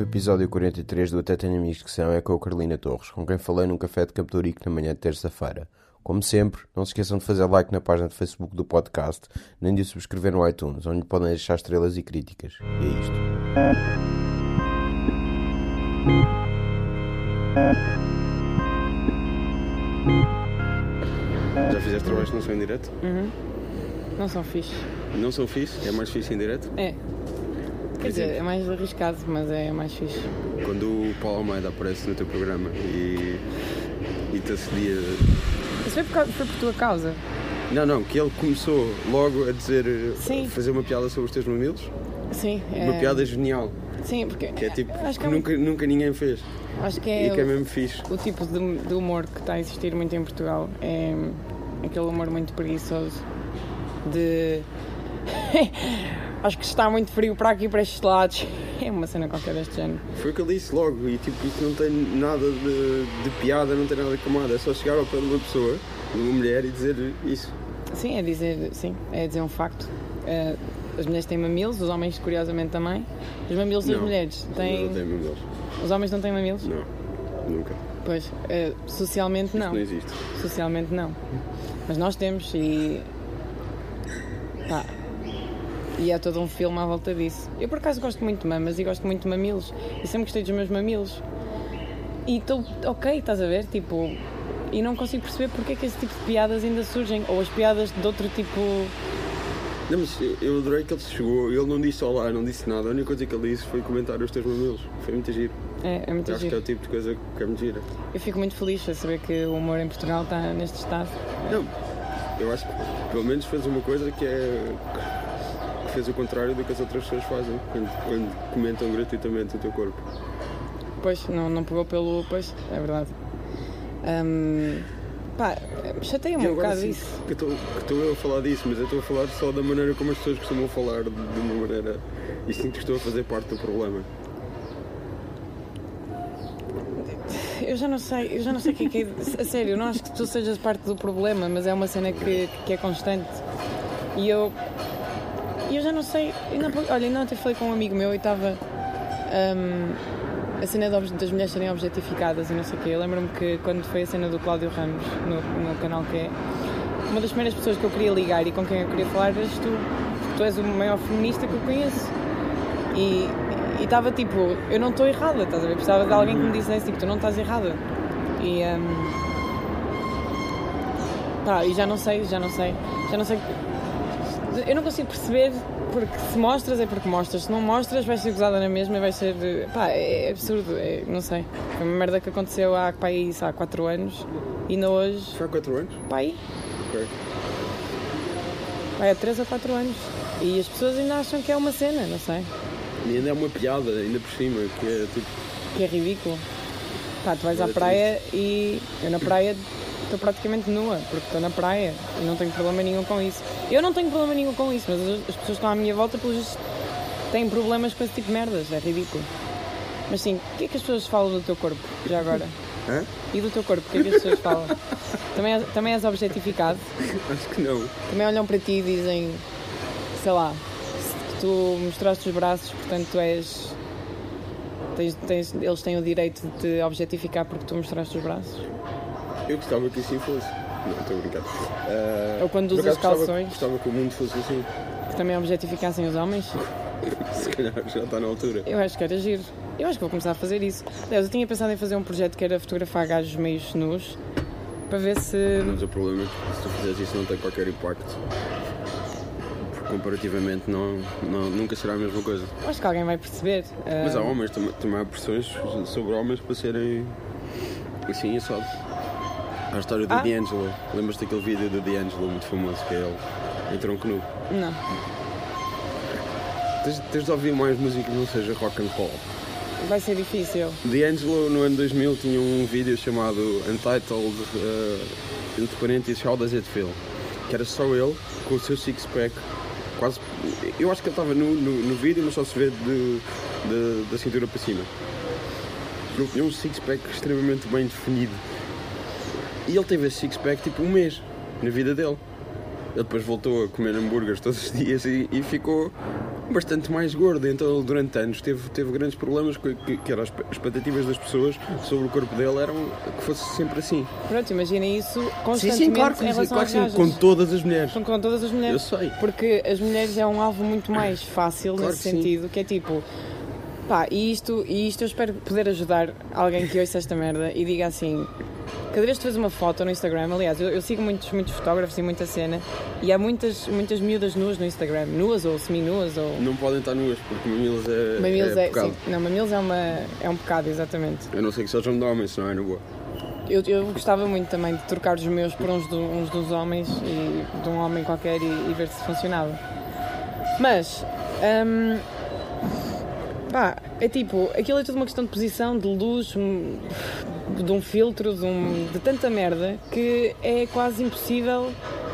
episódio 43 do Até Tenho Amigos que São é com a Carolina Torres, com quem falei num café de Campo de Ourique na manhã de terça-feira. Como sempre, não se esqueçam de fazer like na página de Facebook do podcast, nem de subscrever no iTunes, onde podem deixar estrelas e críticas. E é isto. Já fizeste trabalhos que não são em direto? Não são fixe. Não são fixe? É mais fixe em direto? É. Quer dizer, é mais arriscado, mas é mais fixe. Quando o Paulo Almeida aparece no teu programa e te assedia... Isso foi por tua causa? Não, que ele começou logo a dizer... Sim. A fazer uma piada sobre os teus mamilos? Sim. Uma piada genial. Sim, porque... Que é tipo, acho que nunca ninguém fez. Acho que E que é mesmo fixe. O tipo de humor que está a existir muito em Portugal. É aquele humor muito preguiçoso. De... Acho que está muito frio para aqui, para estes lados. É uma cena qualquer deste género. Foi o que ele disse logo. E tipo, isso não tem nada de piada, não tem nada de camada. É só chegar ao pé de uma pessoa, de uma mulher, e dizer isso. Sim, é dizer um facto. As mulheres têm mamilos, os homens curiosamente também. Os mamilos das mulheres têm... Não têm mamilos. Os homens não têm mamilos? Não, nunca. Pois, socialmente não. Isso não existe. Socialmente não. Mas nós temos e... Pá, e é todo um filme à volta disso. Eu por acaso gosto muito de mamas e gosto muito de mamilos. E sempre gostei dos meus mamilos. E estou ok, estás a ver? Tipo... E não consigo perceber porque é que esse tipo de piadas ainda surgem. Ou as piadas de outro tipo... Não, mas eu adorei que ele chegou, ele não disse olá, não disse nada, a única coisa que ele disse foi comentar os teus mamilos. Foi muito giro. É muito Acho giro. que é o tipo de coisa que é muito gira. Eu fico muito feliz a saber que o humor em Portugal está neste estado. Não, eu acho que pelo menos fez uma coisa que fez o contrário do que as outras pessoas fazem quando comentam gratuitamente o teu corpo. Pois, não pegou pelo... Pois, é verdade. Pá, chateia-me um bocado isso. Que estou eu a falar disso, mas eu estou a falar só da maneira como as pessoas costumam falar, de uma maneira... E sinto que estou a fazer parte do problema. Eu já não sei o que é... A sério, eu não acho que tu sejas parte do problema, mas é uma cena que é constante. E eu já não sei... Ainda ontem falei com um amigo meu e estava... a cena das mulheres serem objetificadas e não sei o quê. Eu lembro-me que quando foi a cena do Cláudio Ramos no canal que é, uma das primeiras pessoas que eu queria ligar e com quem eu queria falar eras tu. Tu és o maior feminista que eu conheço. E estava tipo, eu não estou errada, estás a ver? Precisava de alguém que me dissesse tipo, tu não estás errada. E e já não sei. Eu não consigo perceber. Porque se mostras é porque mostras, se não mostras vai ser gozada na mesma e vai ser... Pá, é absurdo, não sei. Foi uma merda que aconteceu há 4 anos e ainda hoje... Foi há 4 anos? Pá, aí? Ok. Há 3 ou 4 anos. E as pessoas ainda acham que é uma cena, não sei. E ainda é uma piada, ainda por cima, que é tipo... Que é ridículo. Pá, tu vais à praia e eu na praia... Estou praticamente nua, porque estou na praia e não tenho problema nenhum com isso. Eu não tenho problema nenhum com isso, mas as pessoas que estão à minha volta, pelos vistos, têm problemas com esse tipo de merdas, é ridículo. Mas sim, o que é que as pessoas falam do teu corpo, já agora? Hã? E do teu corpo, o que é que as pessoas falam? Também és objetificado? Acho que não. Também olham para ti e dizem, sei lá, que tu mostraste os braços, portanto tu és... eles têm o direito de te objetificar porque tu mostraste os braços? Eu gostava que assim fosse. Não, estou a brincar. Ou quando usas calções. Gostava que o mundo fosse assim. Que também objetificassem os homens. Se calhar já está na altura. Eu acho que era giro. Eu acho que vou começar a fazer isso. Aliás, eu tinha pensado em fazer um projeto que era fotografar gajos meios nus para ver se... Mas o problema é que se tu fizeres isso não tem qualquer impacto. Porque comparativamente nunca será a mesma coisa. Acho que alguém vai perceber. Mas há homens, também há pressões sobre homens para serem assim assados. Há a história do D'Angelo. Lembras-te daquele vídeo do D'Angelo muito famoso que é ele em tronco nu? Não. Tens de ouvir mais música que não seja rock and roll. Vai ser difícil. D'Angelo no ano 2000 tinha um vídeo chamado Untitled, entre parênteses, How Does It Feel? Que era só ele com o seu six-pack. Quase, eu acho que ele estava no vídeo, mas só se vê da cintura para cima. Ele tinha um six-pack extremamente bem definido. E ele teve esse six-pack tipo um mês na vida dele. Ele depois voltou a comer hambúrgueres todos os dias e ficou bastante mais gordo, então ele durante anos teve grandes problemas que eram as expectativas das pessoas sobre o corpo dele eram que fosse sempre assim. Pronto, imaginem isso constantemente Sim, claro, em relação às gajas. com todas as mulheres. Com todas as mulheres. Eu sei. Porque as mulheres é um alvo muito mais fácil Claro nesse que sim. sentido, que é tipo... Pá, e isto eu espero poder ajudar alguém que ouça esta merda e diga assim... Cada vez que tu fazes uma foto no Instagram, aliás, eu sigo muitos fotógrafos e muita cena, e há muitas miúdas nuas no Instagram, nuas ou semi-nuas ou... Não podem estar nuas, porque mamilos Mamilos é pecado. sim, não, mamilos é um pecado, exatamente. Eu não sei que sejam de homens, senão é na boa. Eu gostava muito também de trocar os meus por uns dos homens, e de um homem qualquer e ver se funcionava. Mas... pá, é tipo, aquilo é tudo uma questão de posição, de luz, de um filtro, de tanta merda que é quase impossível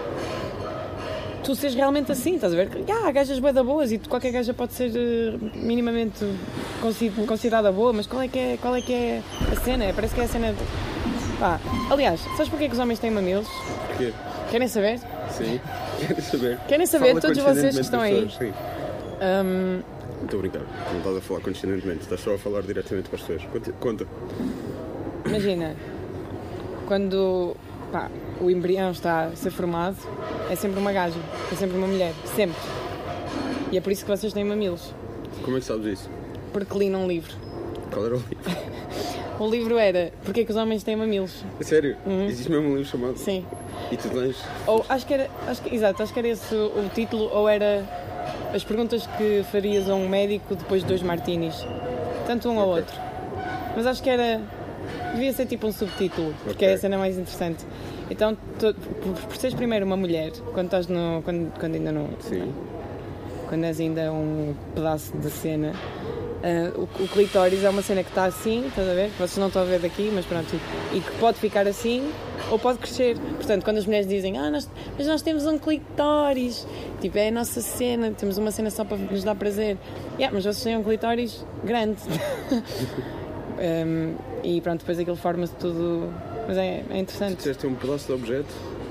tu seres realmente assim, estás a ver? Há gajas bué da boas e qualquer gaja pode ser minimamente considerada boa, mas qual é que é a cena? Parece que é a cena de... Pá, aliás, sabes porquê que os homens têm mamilos? Porquê? Querem saber? Sim, querem saber. Querem saber, Fala todos vocês que estão aí. pessoas, sim. Estou a brincar, não estás a falar condescendentemente, estás só a falar diretamente para as pessoas. Conta. Imagina, quando o embrião está a ser formado, é sempre uma gaja, é sempre uma mulher, sempre. E é por isso que vocês têm mamilos. Como é que sabes isso? Porque li num livro. Qual era o livro? O livro era Porquê que os homens têm mamilos? Sério? Existe mesmo um livro chamado? Sim. E tu tens? Ou acho que era esse o título, ou era as perguntas que farias a um médico depois de 2 martinis. Tanto um ou outro. Mas acho que devia ser tipo um subtítulo, porque é a cena mais interessante. Então, por seres primeiro uma mulher, quando estás quando ainda não... Sim. Quando és ainda um pedaço de cena, o clitóris é uma cena que está assim, estás a ver? Vocês não estão a ver daqui, mas pronto, e que pode ficar assim ou pode crescer. Portanto, quando as mulheres dizem, mas nós temos um clitóris, tipo, é a nossa cena, temos uma cena só para nos dar prazer. Mas vocês têm um clitóris grande. E pronto, depois aquilo forma-se tudo. Mas é interessante. Disseste um pedaço de objeto?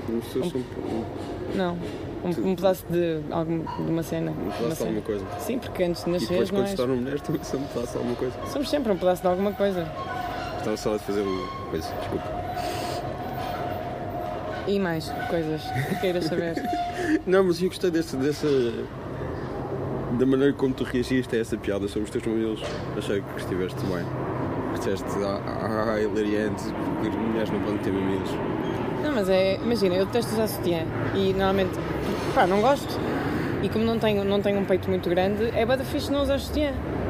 Não. Um pedaço de uma cena. Um pedaço de alguma coisa. Sim, porque antes de E nascer, depois, não quando é? se tornam mulheres, também são um pedaço de alguma coisa. Somos sempre um pedaço de alguma coisa. Estava só a fazer uma coisa, desculpa. E mais coisas que queiras saber. Não, mas eu gostei da maneira como tu reagiste a essa piada sobre os teus mamilos. Achei que estiveste bem. Disseste, hilariante, porque as mulheres não podem ter mamilos. Não, mas imagina, eu detesto usar sutiã e normalmente, não gosto. E como não tenho um peito muito grande, é bué da fixe não usar sutiã.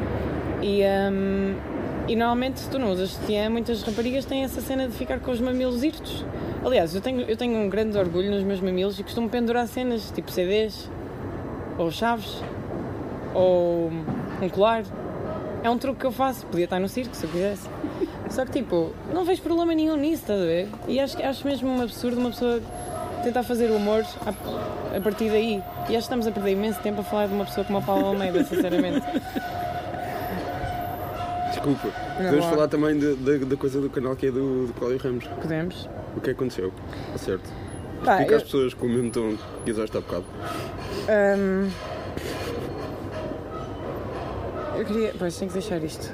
E normalmente, se tu não usas sutiã, muitas raparigas têm essa cena de ficar com os mamilos hirtos. Aliás, eu tenho um grande orgulho nos meus mamilos e costumo pendurar cenas, tipo CDs, ou chaves, ou um colar. É um truque que eu faço, podia estar no circo se eu quisesse. Só que tipo, não vejo problema nenhum nisso, estás a ver? E acho mesmo um absurdo uma pessoa tentar fazer humor a partir daí. E acho que estamos a perder imenso tempo a falar de uma pessoa como a Paula Almeida, sinceramente. Desculpa, podemos falar também da coisa do canal que é do Cláudio Ramos. Podemos? O que aconteceu? Está certo. Explica às pessoas com o mesmo tom que usaste há bocado. Eu queria... Pois, tenho que deixar isto.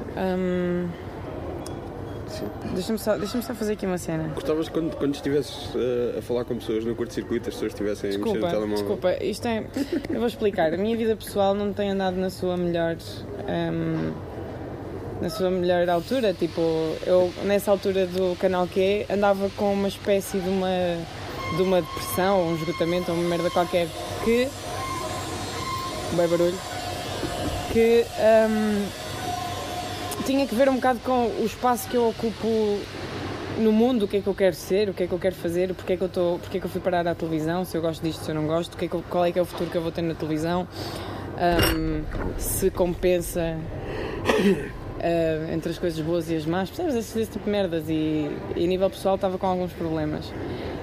Deixa-me só fazer aqui uma cena. Gostavas quando estivesses a falar com pessoas no curto-circuito, as pessoas estivessem a mexer no telemóvel? Desculpa, isto é... Eu vou explicar. A minha vida pessoal não tem andado na sua melhor altura. Tipo, eu nessa altura do canal Q andava com uma espécie de uma depressão, ou um esgotamento, ou uma merda qualquer que... Bem barulho. Que tinha que ver um bocado com o espaço que eu ocupo no mundo, o que é que eu quero ser, o que é que eu quero fazer, porque é que eu fui parar à televisão, se eu gosto disto, se eu não gosto, qual é que é o futuro que eu vou ter na televisão, se compensa entre as coisas boas e as más, percebes? Esse tipo de merdas, e a nível pessoal estava com alguns problemas.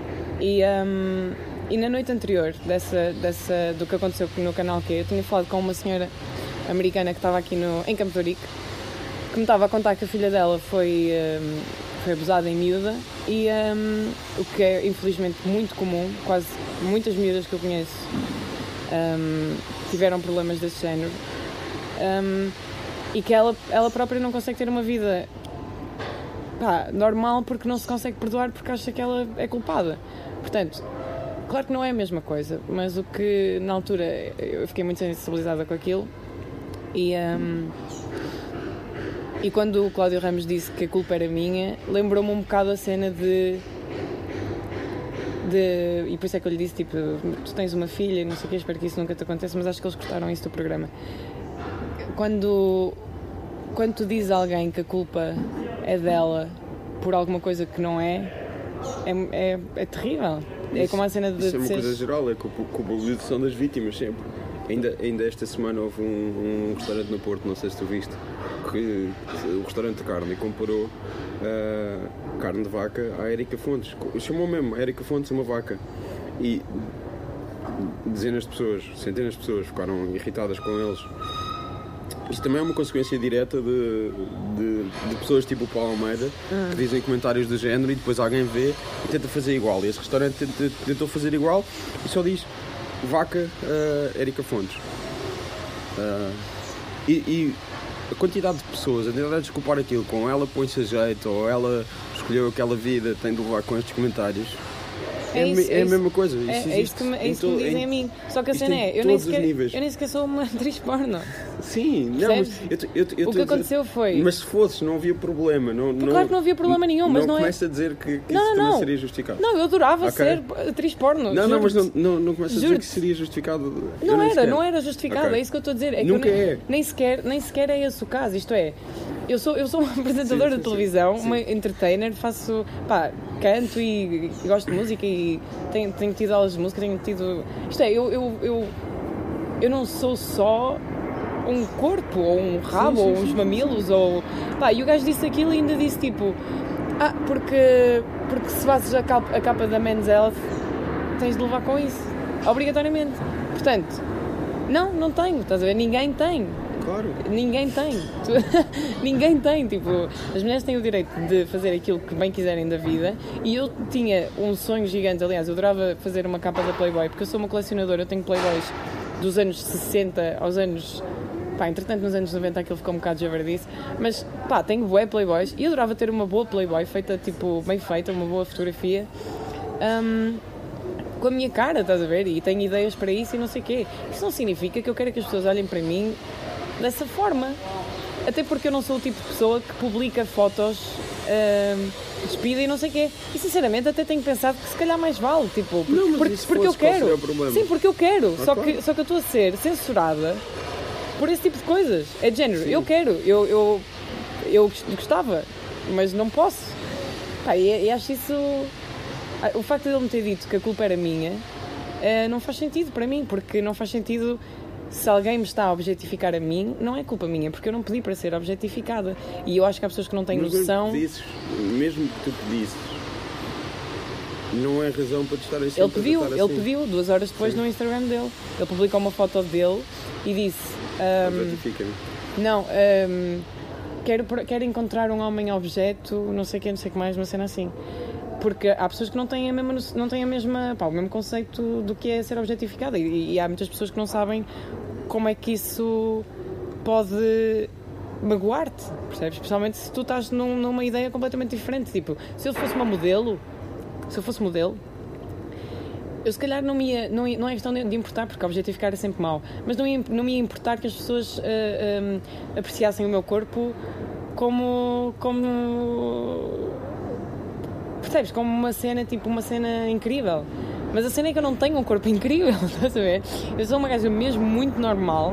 E na noite anterior do que aconteceu no canal Q, eu tinha falado com uma senhora americana que estava aqui em Campo de Ourique, que me estava a contar que a filha dela foi abusada em miúda, e o que é infelizmente muito comum, quase muitas miúdas que eu conheço tiveram problemas desse género, e que ela própria não consegue ter uma vida normal porque não se consegue perdoar porque acha que ela é culpada. Portanto, claro que não é a mesma coisa, mas o que na altura eu fiquei muito sensibilizada com aquilo, e quando o Cláudio Ramos disse que a culpa era minha, lembrou-me um bocado a cena de e por isso é que eu lhe disse, tipo, tu tens uma filha, não sei o que, espero que isso nunca te aconteça, mas acho que eles cortaram isso do programa. Quando tu dizes a alguém que a culpa é dela por alguma coisa que não é terrível. É como a cena de isso é uma coisa geral, é culpabilização das vítimas sempre. Ainda esta semana houve um restaurante no Porto, não sei se tu viste, que o restaurante de carne comparou carne de vaca à Érica Fontes. Chamou mesmo a Érica Fontes uma vaca. E dezenas de pessoas, centenas de pessoas ficaram irritadas com eles. Isto também é uma consequência direta de pessoas tipo o Paulo Almeida, que dizem comentários do género e depois alguém vê e tenta fazer igual. E esse restaurante tentou fazer igual e só diz vaca Érica Fontes. E a quantidade de pessoas a tentar desculpar aquilo com ela põe-se a jeito ou ela escolheu aquela vida, tem de levar com estes comentários. É a mesma coisa. É isso que me dizem a mim. Só que a cena eu nem sequer sou uma atriz porno. Sim, não, mas o que aconteceu foi. Mas se fosses, não havia problema. Claro que não havia problema nenhum, mas não é. Não começa a dizer que isso também seria justificado. Não, eu adorava ser atriz porno. Não, mas não começa a dizer que seria justificado. Não era justificado, é isso que eu estou a dizer. Nunca é. Nem sequer é esse o caso. Isto é, eu sou uma apresentadora de televisão, uma entertainer, faço, canto e gosto de música e tenho tido aulas de música, isto é, eu não sou só um corpo, ou um rabo, ou uns mamilos, ou... e o gajo disse aquilo e ainda disse tipo... porque se fazes a capa da Men's Health, tens de levar com isso. Obrigatoriamente. Portanto, não tenho, estás a ver? Ninguém tem. Claro. Ninguém tem. Ninguém tem. Tipo, as mulheres têm o direito de fazer aquilo que bem quiserem da vida, e eu tinha um sonho gigante. Aliás, eu adorava fazer uma capa da Playboy, porque eu sou uma colecionadora, eu tenho Playboys dos anos 60 aos anos... entretanto nos anos 90 aquilo ficou um bocado javardice, mas tenho bué Playboys e adorava ter uma boa Playboy feita, tipo, bem feita, uma boa fotografia com a minha cara, estás a ver? E tenho ideias para isso e não sei o quê. Isso não significa que eu quero que as pessoas olhem para mim dessa forma, até porque eu não sou o tipo de pessoa que publica fotos despida e não sei o quê. E sinceramente até tenho pensado que se calhar mais vale, tipo, porque eu quero. Sim, porque eu quero. Só que eu estou a ser censurada por esse tipo de coisas. É de género. Sim. Eu quero, eu gostava, mas não posso. E acho isso... O facto de ele me ter dito que a culpa era minha não faz sentido para mim, porque não faz sentido. Se alguém me está a objetificar a mim, não é culpa minha, porque eu não pedi para ser objetificada. E eu acho que há pessoas que não têm noção... Mesmo que tu pedisses, não é razão para te estar assim. Ele pediu 2 horas depois. Sim. No Instagram dele. Ele publicou uma foto dele e disse... Objetifica-me. Não, quero encontrar um homem objeto, não sei o que mais, uma cena assim. Porque há pessoas que não têm o mesmo conceito do que é ser objetificada, e há muitas pessoas que não sabem como é que isso pode magoar-te, percebes? Especialmente se tu estás numa ideia completamente diferente. Tipo, se eu fosse modelo, eu se calhar não é questão de importar, porque objetificar é sempre mau, mas não me ia importar que as pessoas apreciassem o meu corpo como percebes? Como uma cena, tipo, uma cena incrível. Mas a cena é que eu não tenho um corpo incrível, estás a ver? Eu sou uma gaja mesmo muito normal,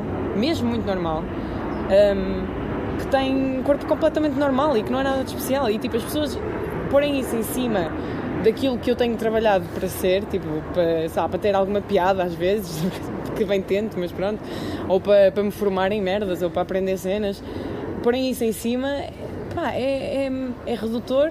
que tem um corpo completamente normal e que não é nada de especial. E tipo, as pessoas porem isso em cima daquilo que eu tenho trabalhado para ser, tipo, para ter alguma piada às vezes, que bem tento, mas pronto, ou para me formar em merdas, ou para aprender cenas, porem isso em cima, é redutor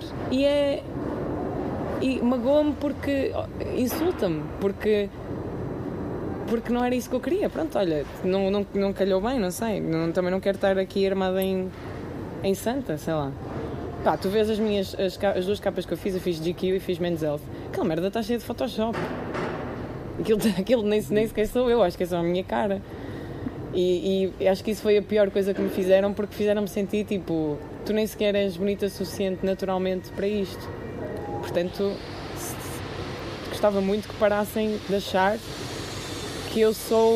e magoa-me porque insulta-me, porque não era isso que eu queria. Pronto, olha, não calhou bem, não sei, também não quero estar aqui armada em santa, sei lá. Tu vês as 2 capas que eu fiz GQ e fiz Men's Health. Aquela merda está cheia de Photoshop. Aquilo nem sequer sou eu, acho que é só a minha cara. E acho que isso foi a pior coisa que me fizeram, porque fizeram-me sentir tipo, tu nem sequer és bonita o suficiente naturalmente para isto. Portanto, gostava muito que parassem de achar que eu sou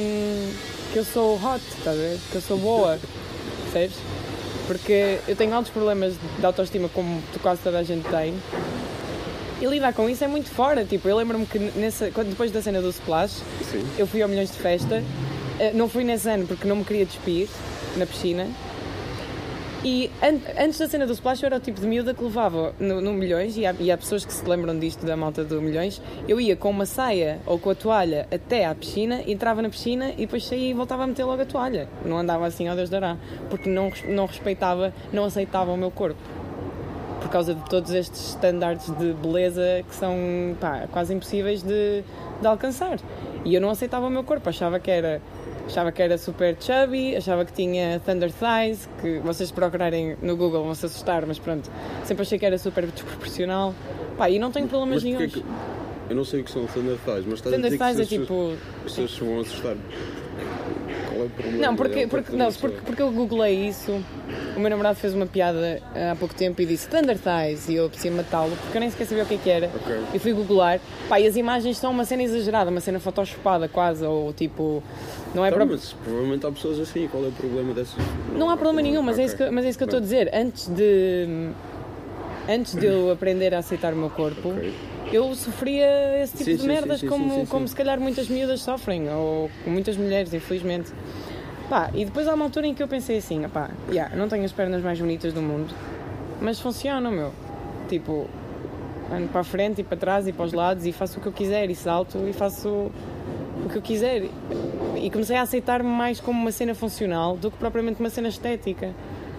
hot, estás a ver? Que eu sou boa, percebes? Porque eu tenho altos problemas de autoestima, como quase toda a gente tem. E lidar com isso é muito fora. Tipo, eu lembro-me que depois da cena do Splash, Sim. eu fui ao Milhões de Festa. Não fui nesse ano porque não me queria despir na piscina. E antes da cena do Splash eu era o tipo de miúda que levava no Milhões, e há pessoas que se lembram disto da malta do Milhões. Eu ia com uma saia ou com a toalha até à piscina, entrava na piscina e depois saía e voltava a meter logo a toalha. Não andava assim, ó Deus dará, porque não respeitava, não aceitava o meu corpo. Por causa de todos estes estándares de beleza que são quase impossíveis de alcançar. E eu não aceitava o meu corpo, achava que era super chubby, achava que tinha thunder thighs, que vocês procurarem no Google vão se assustar, mas pronto, sempre achei que era super desproporcional. E não tenho problemas nenhum. Eu não sei o que são thunder thighs, mas estás thunder a dizer thighs que as pessoas se vão assustar. Qual é o problema? Não, porque eu googlei isso. O meu namorado fez uma piada há pouco tempo e disse Thunder Thighs, e eu preciso matá-lo porque eu nem sequer sabia o que era. Okay. E fui googlar, e as imagens são uma cena exagerada, uma cena photoshopada quase, ou tipo, não é mas provavelmente há pessoas assim, qual é o problema dessas? Não há problema nenhum, mas é isso que eu estou a dizer. Antes de eu aprender a aceitar o meu corpo, eu sofria esse tipo de merdas como se calhar muitas miúdas sofrem, ou muitas mulheres, infelizmente. E depois há uma altura em que eu pensei assim, não tenho as pernas mais bonitas do mundo, mas funcionam, meu. Tipo, ando para a frente e para trás e para os lados e faço o que eu quiser e salto e faço o que eu quiser. E comecei a aceitar-me mais como uma cena funcional do que propriamente uma cena estética.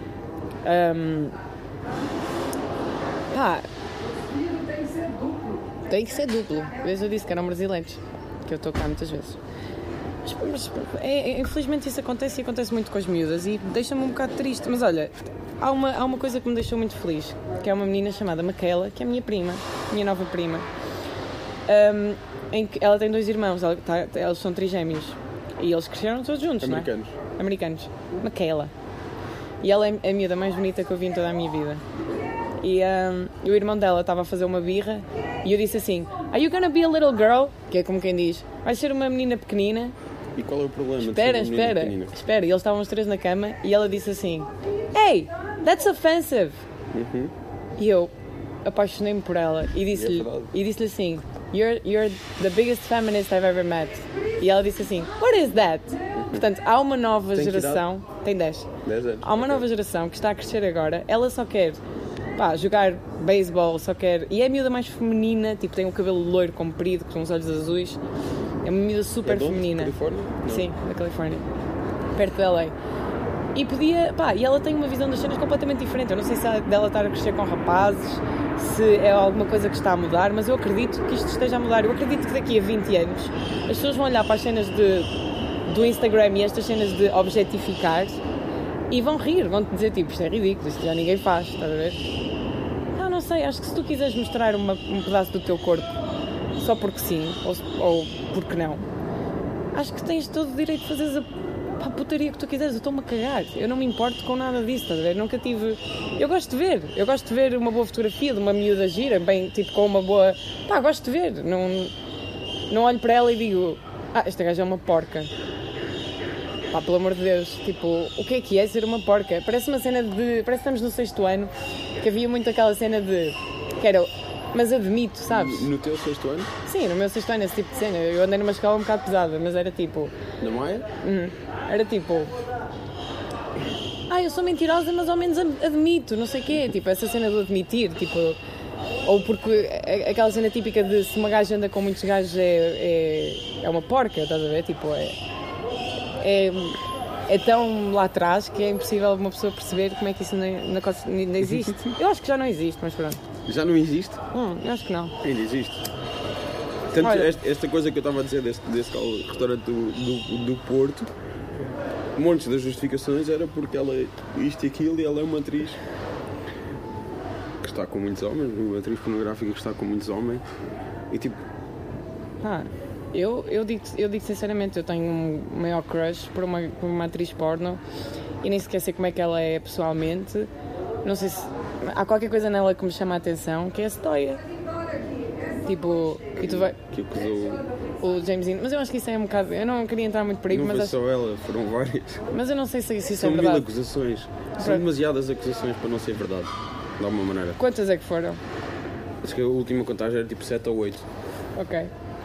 Tem que ser duplo. Desde eu disse que eram brasileiros, que eu estou cá muitas vezes. Mas infelizmente isso acontece, e acontece muito com as miúdas, e deixa-me um bocado triste. Mas olha, há uma coisa que me deixou muito feliz, que é uma menina chamada Micaela, que é a minha nova prima, em que ela tem 2 irmãos, eles são trigêmeos, e eles cresceram todos juntos, americanos. Não é? Americanos. Micaela. E ela é a miúda mais bonita que eu vi em toda a minha vida. E o irmão dela estava a fazer uma birra, e eu disse assim, Are you gonna be a little girl? Que é como quem diz, vai ser uma menina pequenina. E qual é o problema? Espera, e eles estavam os 3 na cama e ela disse assim, Hey, that's offensive. E eu apaixonei-me por ela e disse-lhe assim, you're the biggest feminist I've ever met. E ela disse assim, What is that? Portanto, há uma nova geração, tem 10 anos. Há uma nova geração que está a crescer agora, ela só quer jogar beisebol, e é a miúda mais feminina, tipo, tem o cabelo loiro comprido com os olhos azuis. É uma miúda super feminina. Da Califórnia? Não. Sim, da Califórnia. Perto da LA. E ela tem uma visão das cenas completamente diferente. Eu não sei se é dela estar a crescer com rapazes, se é alguma coisa que está a mudar, mas eu acredito que isto esteja a mudar. Eu acredito que daqui a 20 anos as pessoas vão olhar para as cenas do Instagram e estas cenas de objetificar e vão rir, vão-te dizer tipo, isto é ridículo, isto já ninguém faz, estás a ver? Não sei, acho que se tu quiseres mostrar um pedaço do teu corpo só porque sim, ou porque não, acho que tens todo o direito de fazeres a putaria que tu quiseres. Eu estou-me a cagar, eu não me importo com nada disso, estás a ver? Nunca tive... Eu gosto de ver uma boa fotografia de uma miúda gira, bem, tipo, com uma boa... gosto de ver, não olho para ela e digo, esta gaja é uma porca. Pelo amor de Deus, tipo, o que é ser uma porca? Parece uma cena de... Parece que estamos no 6º ano, que havia muito aquela cena de... Que era... Mas admito, sabes? No teu 6º ano? Sim, no meu 6º ano, esse tipo de cena. Eu andei numa escola um bocado pesada, mas era tipo... Na Maia? Era tipo... eu sou mentirosa, mas ao menos admito, não sei o quê. Tipo, essa cena do admitir, tipo... Ou porque aquela cena típica de se uma gaja anda com muitos gajos é uma porca, estás a ver? Tipo, é tão lá atrás que é impossível uma pessoa perceber como é que isso não existe. Eu acho que já não existe, mas pronto. Já não existe? Eu acho que não. Ainda existe. Portanto, esta coisa que eu estava a dizer desse restaurante do Porto, montes das justificações era porque ela isto e aquilo, e ela é uma atriz que está com muitos homens, uma atriz pornográfica que está com muitos homens, e tipo... eu digo sinceramente, eu tenho um maior crush por uma atriz porno e nem sequer sei como é que ela é pessoalmente. Não sei se há qualquer coisa nela que me chama a atenção, que é a Setóia. Tipo, e tu vai... Que acusou... O James Dean, mas eu acho que isso é um bocado... Eu não queria entrar muito por aí, Não mas foi acho... só ela, foram várias. Mas eu não sei se isso São é 1000 verdade. acusações. São demasiadas acusações para não ser verdade. De alguma maneira. Quantas é que foram? Acho que a última contagem era tipo 7 ou 8. Ok.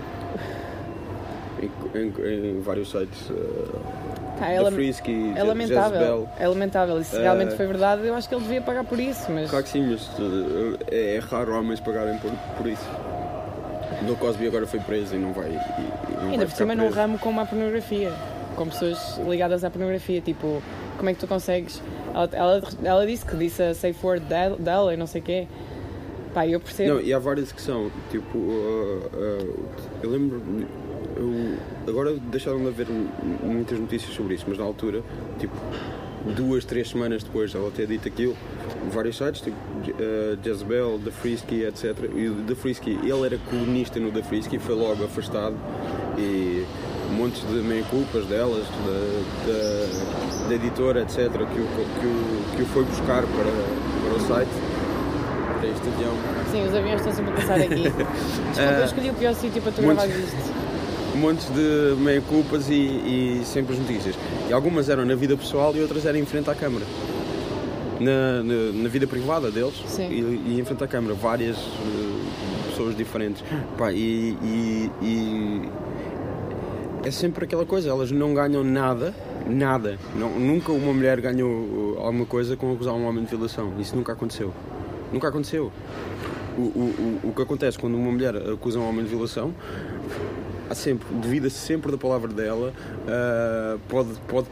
Em vários sites. É Frisky, é lamentável. Jezebel. É lamentável. E se realmente foi verdade, eu acho que ele devia pagar por isso, mas... Claro que sim, mas é raro homens pagarem por isso. Bill Cosby agora foi preso e não vai. Ainda por cima num ramo como a pornografia, com pessoas ligadas à pornografia, tipo, como é que tu consegues... Ela disse que disse a safe word dela e não sei o quê. Pá, eu percebo... Não, e há várias que são, tipo, eu lembro... agora deixaram de haver muitas notícias sobre isso, mas na altura, tipo, 2, 3 semanas depois ela ter dito aquilo, vários sites, tipo Jezebel, The Frisky, etc. E o The Frisky, ele era colunista no The Frisky, foi logo afastado e montes de meia-culpas delas, da editora, etc., que o foi buscar para o site. Para este avião. Sim, os aviões estão sempre a passar aqui. Desculpa, eu escolhi o pior sítio para tu gravar isto. Montes de meia-culpas e sempre as notícias. E algumas eram na vida pessoal e outras eram em frente à câmara. Na vida privada deles. Sim. E em frente à câmara. Várias pessoas diferentes. Pá, e é sempre aquela coisa. Elas não ganham nada. Nada. Nunca uma mulher ganhou alguma coisa com acusar um homem de violação. Isso nunca aconteceu. Nunca aconteceu. O que acontece quando uma mulher acusa um homem de violação, há sempre, duvida-se sempre da palavra dela, pode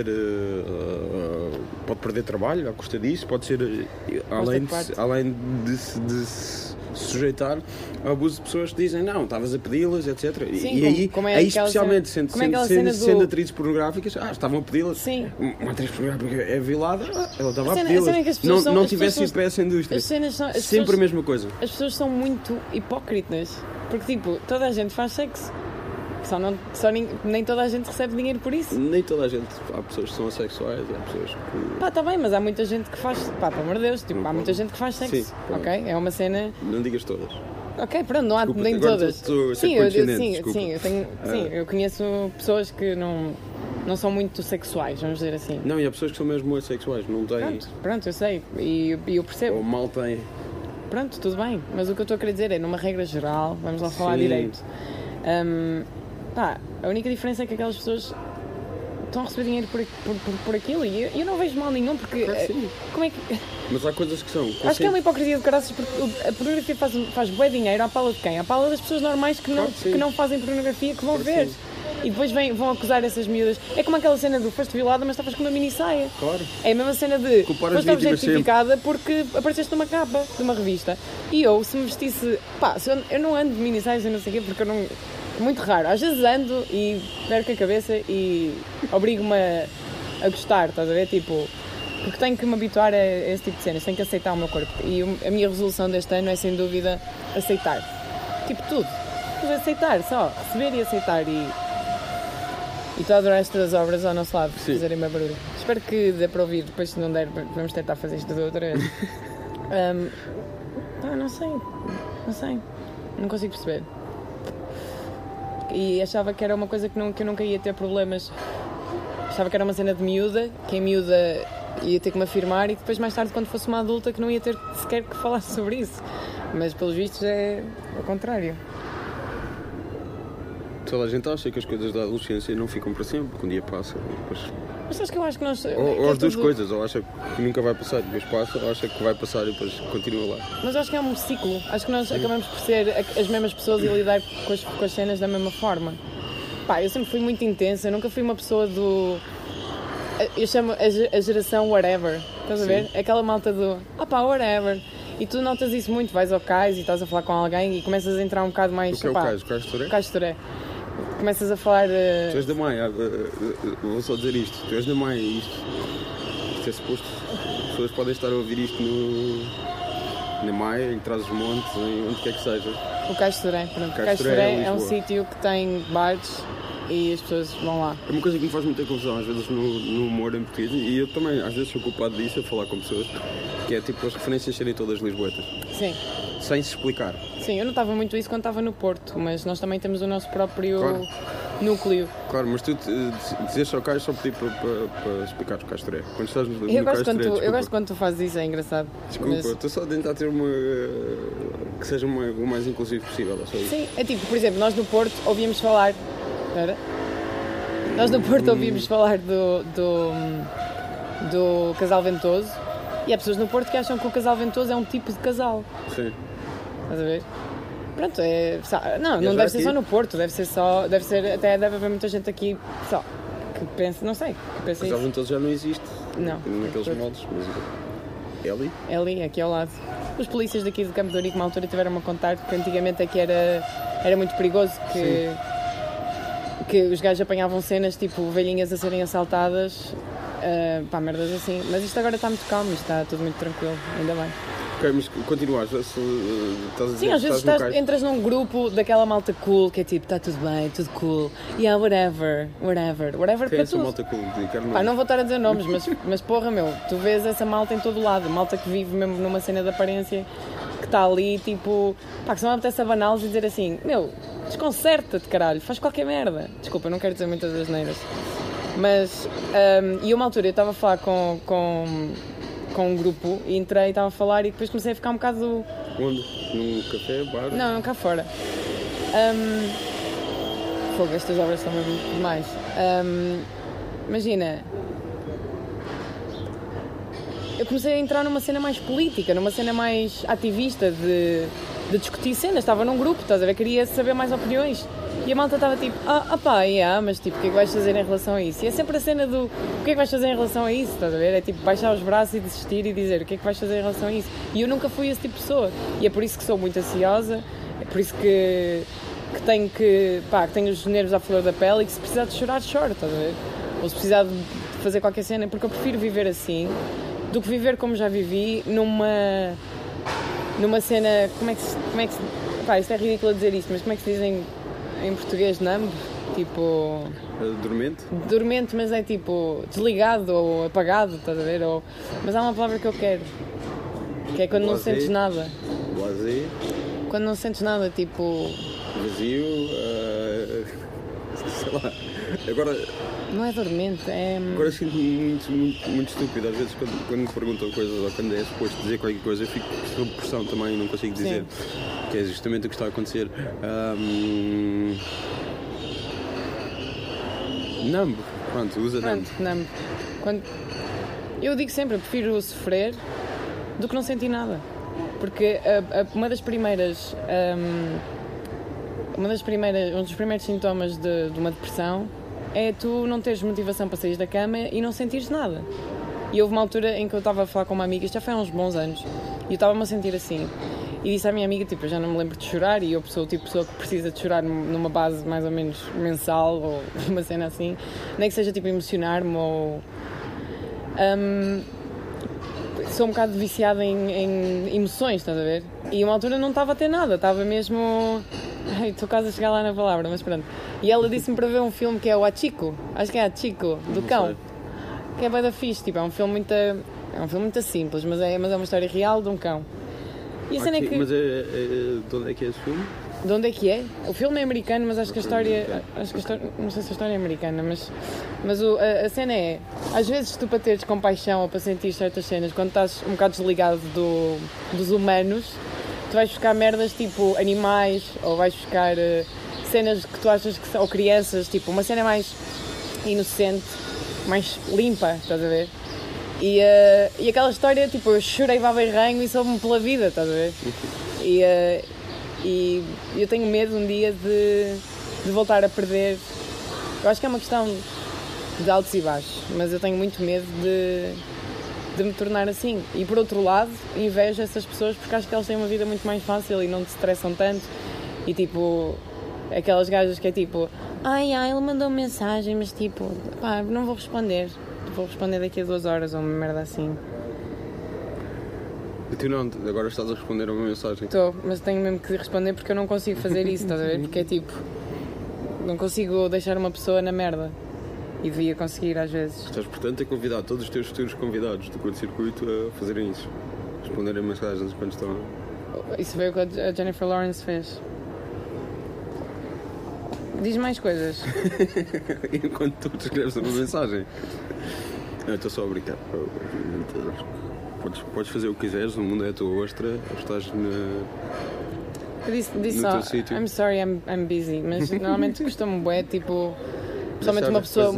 perder trabalho à custa disso, pode ser além de se sujeitar a abuso de pessoas que dizem não, estavas a pedi-las, etc. Sim, e aí especialmente cena, sendo atrizes pornográficas, estavam a pedi-las. Sim. Uma atriz pornográfica é violada, ela estava a pedi-las. Não tivesse em pé essa indústria. Sempre a mesma coisa. As pessoas são muito hipócritas, porque tipo, toda a gente faz sexo. Nem toda a gente recebe dinheiro por isso. Nem toda a gente. Há pessoas que são assexuais, há pessoas que... Pá, tá bem, mas há muita gente que faz... Pá, pelo amor de Deus, tipo, há muita gente que faz sexo. Sim, ok? É uma cena... Não digas todas. Ok, pronto, não há Desculpa, nem todas. Sim, eu conheço pessoas que não são muito sexuais, vamos dizer assim. Não, e há pessoas que são mesmo assexuais, não têm... Pronto, eu sei, e eu percebo. Ou mal têm. Pronto, tudo bem, mas o que eu estou a querer dizer é, numa regra geral, vamos lá falar direito. Pá, a única diferença é que aquelas pessoas estão a receber dinheiro por aquilo e eu não vejo mal nenhum porque... Como é que... Mas há coisas que são... Acho que é uma hipocrisia de caraças porque a pornografia faz bué dinheiro à pala de quem? À pala das pessoas normais que não fazem pornografia, que vão ver. E depois vão acusar essas miúdas. É como aquela cena do foste violada, mas estavas com uma mini saia. Claro. É a mesma cena de foste objetificada porque apareceste numa capa de uma revista. E eu, se me vestisse... Pá, eu não ando de mini saias e não sei o quê, porque eu não... Muito raro. Às vezes ando e perco a cabeça e obrigo-me a gostar, estás a ver? Tipo, porque tenho que me habituar a esse tipo de cenas, tenho que aceitar o meu corpo. E a minha resolução deste ano é, sem dúvida, aceitar. Tipo, tudo. Mas aceitar, só. Receber e aceitar. E estou a adorar estas obras ao nosso lado, fazerem uma barulho. Espero que dê para ouvir. Depois, se não der, vamos tentar fazer isto de outra vez. Não sei. Não consigo perceber. E achava que era uma coisa que eu nunca ia ter problemas. Achava que era uma cena de miúda, que a miúda ia ter que me afirmar e depois mais tarde, quando fosse uma adulta, que não ia ter sequer que falar sobre isso. Mas pelos vistos é o contrário. Toda a gente acha que as coisas da adolescência não ficam para sempre, que um dia passa e depois... Mas acho que eu acho que nós... Ou as duas coisas, ou acha que nunca vai passar e depois passa, ou acha que vai passar e depois continua lá. Mas eu acho que é um ciclo. Acho que nós acabamos por ser as mesmas pessoas e lidar com as cenas da mesma forma. Pá, eu sempre fui muito intensa, eu nunca fui uma pessoa do... Eu chamo a geração whatever, estás a ver? Aquela malta do, whatever. E tu notas isso muito, vais ao cais e estás a falar com alguém e começas a entrar um bocado mais... O que é o cais? O cais Toré? O cais Toré. Começas a falar... Tu és da Maia, vou só dizer isto, tu és da Maia, isto é suposto, as pessoas podem estar a ouvir isto na Maia, em Trás-os-Montes, em onde quer que seja. O Cais de Torém, pronto. O Cais de Cais de Torém Torém é é um Lisboa. sítio que tem bares e as pessoas vão lá. É uma coisa que me faz muita confusão às vezes no humor em português, e eu também às vezes sou culpado disso a falar com pessoas, que é tipo as referências serem todas lisboetas, Sim. sem se explicar. Sim, eu notava muito isso quando estava no Porto, mas nós também temos o nosso próprio Claro. núcleo. Claro, mas tu dizes só Cais só pedir para explicar o Cais de Torém. Quando estás no Eu Cais de gosto, Torém, eu desculpa. gosto quando tu fazes isso, é engraçado. Desculpa, Mas- estou só a tentar ter uma. Que seja o mais inclusivo possível, é só isso. Sim, é tipo, por exemplo, nós no Porto ouvíamos falar. Espera. Nós no Porto ouvíamos falar do casal ventoso e há pessoas no Porto que acham que o casal ventoso é um tipo de casal. Sim. Estás a ver? Pronto, não já deve ser aqui? só no Porto, até deve haver muita gente aqui só que pensa, não sei, que pensa Mas isso. Alvin todos já não existe. Não, Naqueles Porto. moldes. Mas... Eli? É ali, aqui ao lado. Os polícias daqui do Campo de Ourique, uma altura, tiveram-me a contar que antigamente aqui era muito perigoso, que os gajos apanhavam cenas tipo velhinhas a serem assaltadas, merdas assim. Mas isto agora está muito calmo, isto está tudo muito tranquilo, ainda bem. Ok, mas continuas. Estás a dizer Sim, às vezes que estás no Cais. entras num grupo daquela malta cool, que é tipo, está tudo bem, tudo cool, yeah, whatever Quem para é essa tudo. malta cool? Quero Pá, não vou estar a dizer nomes, mas porra, meu, tu vês essa malta em todo lado, malta que vive mesmo numa cena de aparência, que está ali, tipo, pá, que se não apetece abaná-los e dizer assim, meu, desconcerta-te, caralho, faz qualquer merda. Desculpa, não quero dizer muitas asneiras. Mas, e uma altura eu estava a falar com um grupo e entrei e estava a falar e depois comecei a ficar um bocado... Onde? Num café, bar? Não, cá fora. Fogo, estas obras são mesmo demais. Imagina, eu comecei a entrar numa cena mais política, numa cena mais ativista de discutir cenas. Estava num grupo, estás a ver? Queria saber mais opiniões. E a malta estava tipo, mas tipo, o que é que vais fazer em relação a isso? E é sempre a cena do, o que é que vais fazer em relação a isso, estás a ver? É tipo, baixar os braços e desistir e dizer, o que é que vais fazer em relação a isso? E eu nunca fui esse tipo de pessoa. E é por isso que sou muito ansiosa, é por isso que tenho os nervos à flor da pele e que se precisar de chorar, choro, estás a ver? Ou se precisar de fazer qualquer cena, porque eu prefiro viver assim do que viver como já vivi numa cena, como é que isto é ridículo dizer isto, mas como é que se diz em português, numb? Tipo... dormente, mas é tipo desligado ou apagado, estás a ver? Mas há uma palavra que eu quero, que é quando não sentes nada. Blasé. Quando não sentes nada, tipo... Vazio. Sei lá. Agora... Não é dormente, é... Agora sinto-me muito estúpido. Às vezes quando me perguntam coisas ou quando é suposto dizer qualquer coisa, eu fico sob pressão também e não consigo dizer. Sim. Que é justamente o que está a acontecer. Numb. Pronto, usa numb. Pronto, não. Eu digo sempre, eu prefiro sofrer do que não sentir nada. Porque um dos primeiros sintomas de uma depressão é tu não teres motivação para sair da cama e não sentires nada. E houve uma altura em que eu estava a falar com uma amiga, isto já foi há uns bons anos, e eu estava-me a sentir assim. E disse à minha amiga, tipo, eu já não me lembro de chorar, e eu sou o tipo de pessoa que precisa de chorar numa base mais ou menos mensal, ou uma cena assim, nem que seja tipo emocionar-me, ou... sou um bocado viciada em emoções, estás a ver? E uma altura não estava a ter nada, estava mesmo... Ai, estou quase a chegar lá na palavra, mas pronto. E ela disse-me para ver um filme que é o Hachiko, acho que é Hachiko, do cão, que é bué da fixe, tipo, é um filme muito simples, mas é uma história real de um cão. E a cena é que... Mas de onde é que é esse filme? De onde é que é? O filme é americano, mas acho que a história... não sei se a história é americana, mas a cena é... Às vezes tu, para teres compaixão ou para sentir certas cenas, quando estás um bocado desligado dos humanos, tu vais buscar merdas tipo animais, ou vais buscar cenas que tu achas que são... Ou crianças, tipo uma cena mais inocente, mais limpa, estás a ver? E aquela história, tipo, eu chorei babei ranho e soube-me pela vida, estás a ver? E eu tenho medo um dia de voltar a perder. Eu acho que é uma questão de altos e baixos, mas eu tenho muito medo de me tornar assim. E por outro lado, invejo essas pessoas porque acho que elas têm uma vida muito mais fácil e não te estressam tanto. E tipo, aquelas gajas que é tipo, ele mandou mensagem, mas tipo, pá, não vou responder. Vou responder daqui a 2 horas ou uma merda assim. E tu não, agora estás a responder a uma mensagem. Estou, mas tenho mesmo que responder porque eu não consigo fazer isso, estás a ver? Porque é tipo, não consigo deixar uma pessoa na merda. E devia conseguir às vezes. Estás, portanto, a convidar todos os teus futuros convidados do curto-circuito a fazerem isso. Responderem mensagens quando estão... Isso veio o que a Jennifer Lawrence fez. Diz mais coisas. Enquanto tu escreves uma mensagem. Não, estou só a brincar. Podes fazer o que quiseres, o mundo é a tua ostra, estás Eu disse no só, teu sítio. I'm sorry, I'm busy. Mas normalmente costumo bué, tipo... Principalmente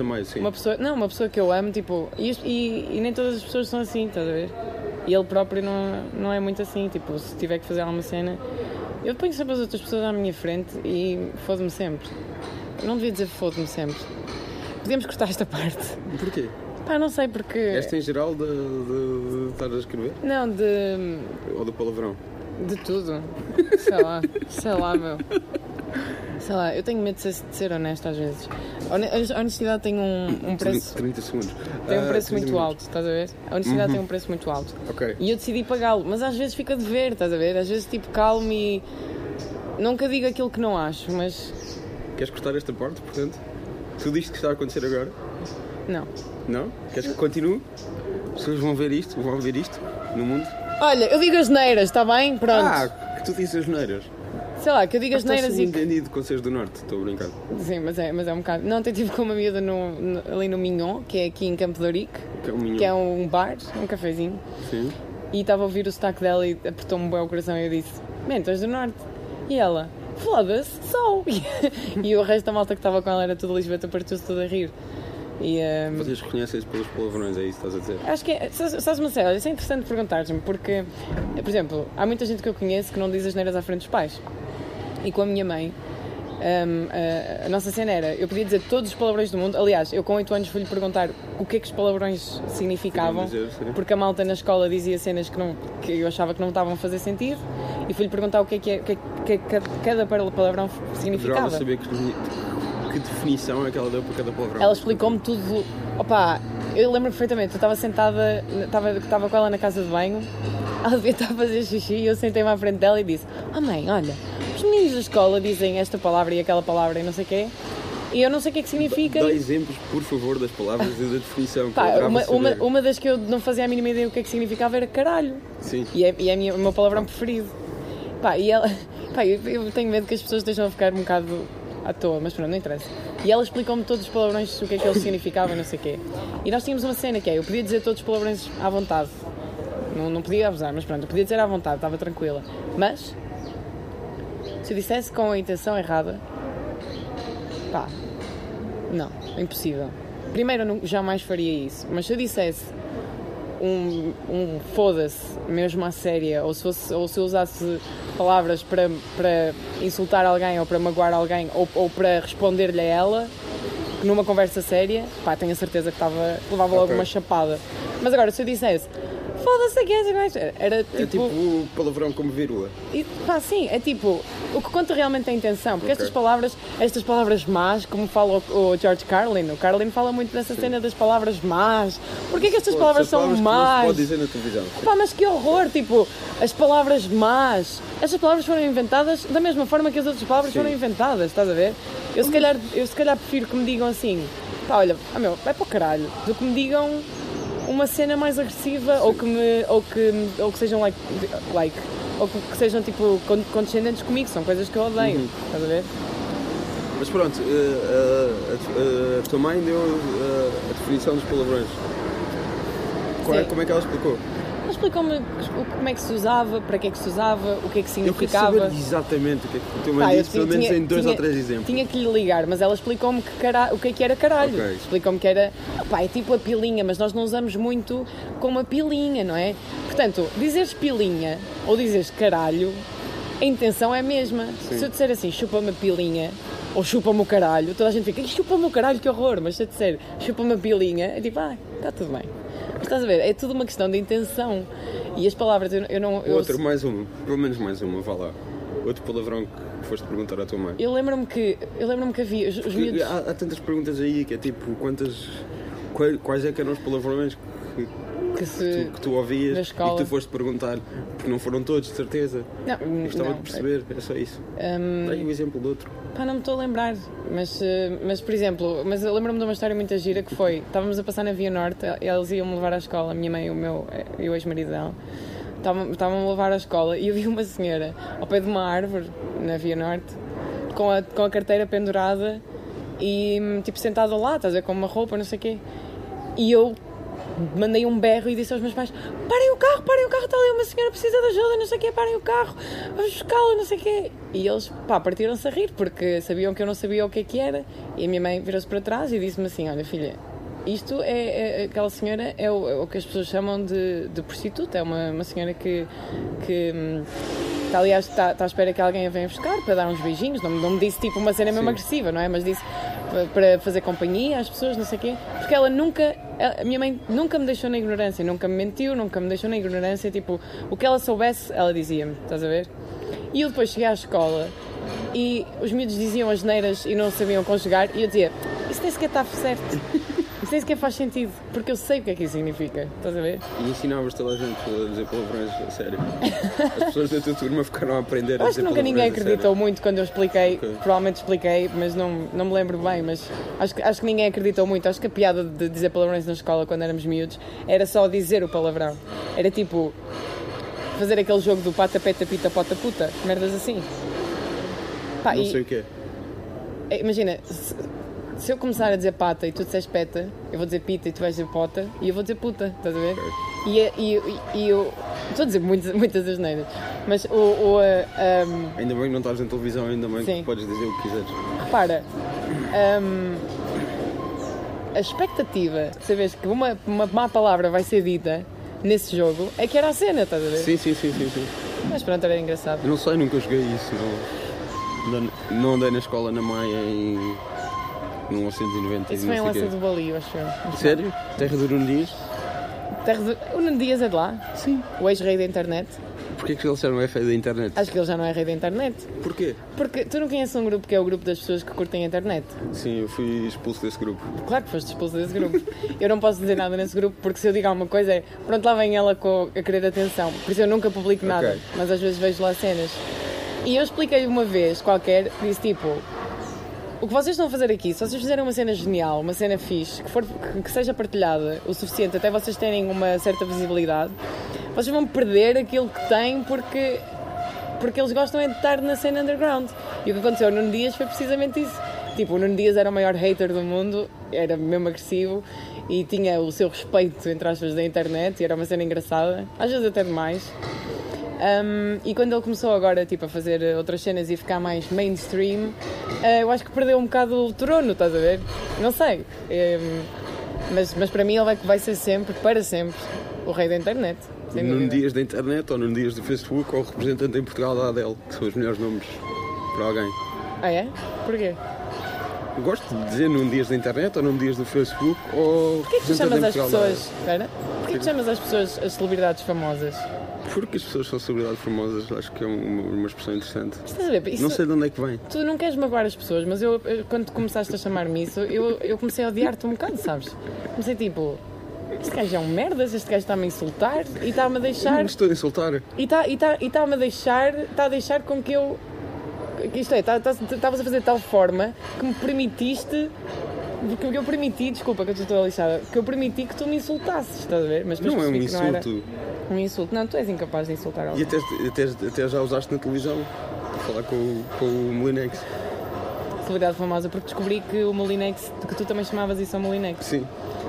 uma pessoa que eu amo, tipo... E nem todas as pessoas são assim, estás a ver? E ele próprio não é muito assim, tipo, se tiver que fazer alguma cena... Eu ponho sempre as outras pessoas à minha frente e fodo-me sempre. Não devia dizer fodo-me sempre. Podemos cortar esta parte. Porquê? Pá, não sei porque... Esta em geral de estar a escrever? Não, Ou do palavrão? de tudo. Sei lá, meu. Sei lá, eu tenho medo de ser honesto às vezes. A honestidade tem um preço... 30 segundos. Tem um preço muito 30 alto, estás a ver? A honestidade tem um preço muito alto. Ok. E eu decidi pagá-lo, mas às vezes fica de ver, estás a ver? Às vezes tipo calmo e... Nunca digo aquilo que não acho, mas... Queres cortar esta parte, portanto? Tudo isto que está a acontecer agora? Não. Não? Queres que continue? As pessoas vão ver isto no mundo? Olha, eu digo as neiras, está bem? Pronto. Que tu dizes as neiras. Sei lá, que eu digo as neiras Estás e... entendido com seres do Norte, estou a brincar. Sim, mas é um bocado... Não, eu estive com uma miúda ali no Mignon, que é aqui em Campo de Ourique, Que é um minho. que é um bar, um cafezinho, Sim. e estava a ouvir o sotaque dela e apertou-me bem o coração e eu disse, man, tu és do Norte. E ela, foda-se, sou. E o resto da malta que estava com ela era tudo Lisboeta, partiu-se tudo a rir. E, Vocês reconhecem-se pelos palavrões, é isso que estás a dizer? acho que é, sabes-me sério, isso é interessante perguntar-me, porque, por exemplo, há muita gente que eu conheço que não diz as neiras à frente dos pais. E com a minha mãe, a nossa cena era, eu podia dizer todos os palavrões do mundo. Aliás, eu com 8 anos fui-lhe perguntar o que é que os palavrões significavam, Dizer, sim. porque a malta na escola dizia cenas que eu achava que não estavam a fazer sentido, e fui-lhe perguntar o que é que cada palavrão significava. Adorava saber que definição é que ela deu para cada palavrão. Ela explicou-me tudo. Opa, eu lembro perfeitamente, eu estava sentada, estava com ela na casa de banho, ela devia estar a fazer xixi e eu sentei-me à frente dela e disse: mãe, olha, os meninos da escola dizem esta palavra e aquela palavra e não sei o quê, e eu não sei o que é que significa. Dá exemplos, por favor, das palavras e da definição. Pá, que eu adorava saber. uma das que eu não fazia a mínima ideia o que é que significava era caralho. Sim. E é o meu palavrão preferido. Pá, e ela... Pá, eu tenho medo que as pessoas estejam a ficar um bocado à toa, mas pronto, não interessa. E ela explicou-me todos os palavrões, o que é que eles significavam, não sei o quê. E nós tínhamos uma cena que é, eu podia dizer todos os palavrões à vontade. Não podia abusar, mas pronto, eu podia dizer à vontade, estava tranquila. Mas, se eu dissesse com a intenção errada, pá, não, é impossível. Primeiro, eu jamais faria isso, mas se eu dissesse um foda-se mesmo à séria, ou se eu usasse palavras para insultar alguém ou para magoar alguém ou para responder-lhe a ela numa conversa séria, pá, tenho a certeza que levava logo uma chapada. Mas agora, se eu dissesse foda-se aqui, era tipo... É tipo o palavrão como vírgula. E, pá, sim, é tipo, o que conta realmente é a intenção, porque estas palavras más, como fala o George Carlin, o Carlin fala muito dessa cena das palavras más. Porquê que estas palavras são más? Pode dizer na televisão. Pá, mas que horror, tipo, as palavras más. Estas palavras foram inventadas da mesma forma que as outras palavras foram inventadas, estás a ver? Eu se calhar prefiro que me digam assim, pá, olha, vai para o caralho, do que me digam uma cena mais agressiva ou que sejam ou que sejam tipo condescendentes comigo, são coisas que eu odeio, estás a ver? Mas pronto, a tua mãe deu a definição dos palavrões. Como é que ela explicou? Ela explicou-me como é que se usava, para que é que se usava, o que é que significava. Eu queria saber exatamente o que é que a tua mãe disse, pelo menos em 2 ou 3 exemplos. Tinha que lhe ligar, mas ela explicou-me o que é que era caralho. Okay. Explicou-me que era, pá, é tipo a pilinha, mas nós não usamos muito como a pilinha, não é? Portanto, dizeres pilinha ou dizeres caralho, a intenção é a mesma. Sim. Se eu disser assim, chupa-me a pilinha ou chupa-me o caralho, toda a gente fica, chupa-me o caralho, que horror, mas se eu disser chupa-me a pilinha, é tipo, está tudo bem. Mas estás a ver, é tudo uma questão de intenção. E as palavras, eu não... mais uma, pelo menos mais uma, vá lá. Outro palavrão que foste perguntar à tua mãe. Eu lembro-me que havia os miúdos... Há tantas perguntas aí que é tipo, quais é que eram os palavrões que que tu ouvias na e que escola. tu foste perguntar, porque não foram todos, de certeza. Não, Gostava não, de perceber, é só isso. Dei um exemplo de outro. Pá, não me estou a lembrar, mas por exemplo, mas eu lembro-me de uma história muito gira que foi, estávamos a passar na Via Norte, eles iam-me levar à escola, a minha mãe e o ex-marido dela, estavam-me a levar à escola e eu vi uma senhora ao pé de uma árvore na Via Norte, com a carteira pendurada e tipo sentada lá, estás a ver, com uma roupa, não sei o quê, e eu mandei um berro e disse aos meus pais: parem o carro, está ali uma senhora, precisa de ajuda, não sei o quê, parem o carro, vamos buscá-la, não sei o quê. E eles, partiram-se a rir, porque sabiam que eu não sabia o que era, e a minha mãe virou-se para trás e disse-me assim: olha filha, isto aquela senhora é o que as pessoas chamam de prostituta, é uma senhora que está, aliás, está à espera que alguém a venha buscar para dar uns beijinhos, não me disse tipo uma cena mesmo agressiva, não é? Mas disse para fazer companhia às pessoas, não sei o quê, porque a minha mãe nunca me deixou na ignorância, nunca me mentiu, nunca me deixou na ignorância, tipo, o que ela soubesse, ela dizia-me, estás a ver? E eu depois cheguei à escola e os miúdos diziam as neiras e não sabiam conjugar e eu dizia: isso nem sequer está certo, isso nem sequer faz sentido, porque eu sei o que é que isso significa, estás a ver? E ensinavas toda a gente a dizer palavrões, a sério. As pessoas da tua turma ficaram a aprender a dizer acho que nunca ninguém palavrões, acreditou muito quando eu expliquei, Ok. provavelmente expliquei, mas não me lembro bem, mas acho que ninguém acreditou muito. Acho que a piada de dizer palavrões na escola quando éramos miúdos era só dizer o palavrão, era tipo fazer aquele jogo do pata, peta, pita, pota, puta, merdas assim. Pá, Não sei o que é. Imagina, se eu começar a dizer pata e tu disseres peta, eu vou dizer pita e tu vais dizer pota e eu vou dizer puta, estás a ver? E eu estou a dizer muitas asneiras, mas Ainda bem que não estás em televisão, ainda bem Sim. que podes dizer o que quiseres. repara, a expectativa de saberes que uma má palavra vai ser dita nesse jogo é que era a cena, estás a ver? Sim. Mas pronto, era engraçado. Eu não sei, nunca joguei isso. Não andei na escola na Maia em 1990. Isso não foi em sei Lança quê. do Bali, eu acho. Sério? Terra de Nuno Dias? O Nuno Dias é de lá? Sim. O ex-rei da internet? Porquê que eles eram FA da internet? Acho que ele já não é rei da internet. Porquê? Porque tu não conheces um grupo que é o grupo das pessoas que curtem a internet? Sim, eu fui expulso desse grupo. Claro que foste expulso desse grupo. Eu não posso dizer nada nesse grupo porque se eu digo alguma coisa é pronto, lá vem ela a querer atenção. Por isso eu nunca publico nada, Ok. mas às vezes vejo lá cenas. E eu expliquei uma vez qualquer, disse tipo: o que vocês estão a fazer aqui, se vocês fizerem uma cena genial, uma cena fixe, que seja partilhada o suficiente até vocês terem uma certa visibilidade, vocês vão perder aquilo que têm porque eles gostam é de estar na cena underground. E o que aconteceu no Nuno Dias foi precisamente isso. Tipo, o Nuno Dias era o maior hater do mundo, era mesmo agressivo e tinha o seu respeito, entre aspas, da internet e era uma cena engraçada, às vezes até demais. E quando ele começou agora tipo, a fazer outras cenas e ficar mais mainstream, eu acho que perdeu um bocado o trono, estás a ver? Não sei. Mas para mim ele vai ser sempre, para sempre, o rei da internet. Sem Nuno dúvida. Dias da internet, ou Nuno Dias do Facebook, ou o representante em Portugal da Adele, que são os melhores nomes para alguém. Ah é? Porquê? Gosto de dizer Nuno Dias da internet, ou Nuno Dias do Facebook, ou Porquê que tu representante chamas em as Portugal da pessoas... Espera. Porquê que tu chamas as pessoas as celebridades famosas? Adele. Porque as pessoas são celebridades famosas, acho que é uma expressão interessante. Estás a ver? Isso, Não sei de onde é que vem. Tu não queres magoar as pessoas, mas eu quando começaste a chamar-me isso, eu comecei a odiar-te um bocado, sabes? Comecei tipo... Este gajo é um merdas, este gajo está-me a insultar e está-me a deixar... Não estou a insultar. E está-me a deixar... Está a deixar com que eu... Isto é, estavas a fazer de tal forma que me permitiste... Que eu permiti, desculpa que eu estou a lixada, que eu permiti que tu me insultasses, estás a ver? Mas depois Não é um percebi que não era insulto. um insulto. Não, tu és incapaz de insultar alguém. E até já usaste na televisão, para falar com o Molinex. Celebridade famosa, porque descobri que o Molinex, que tu também chamavas isso ao Molinex. Sim.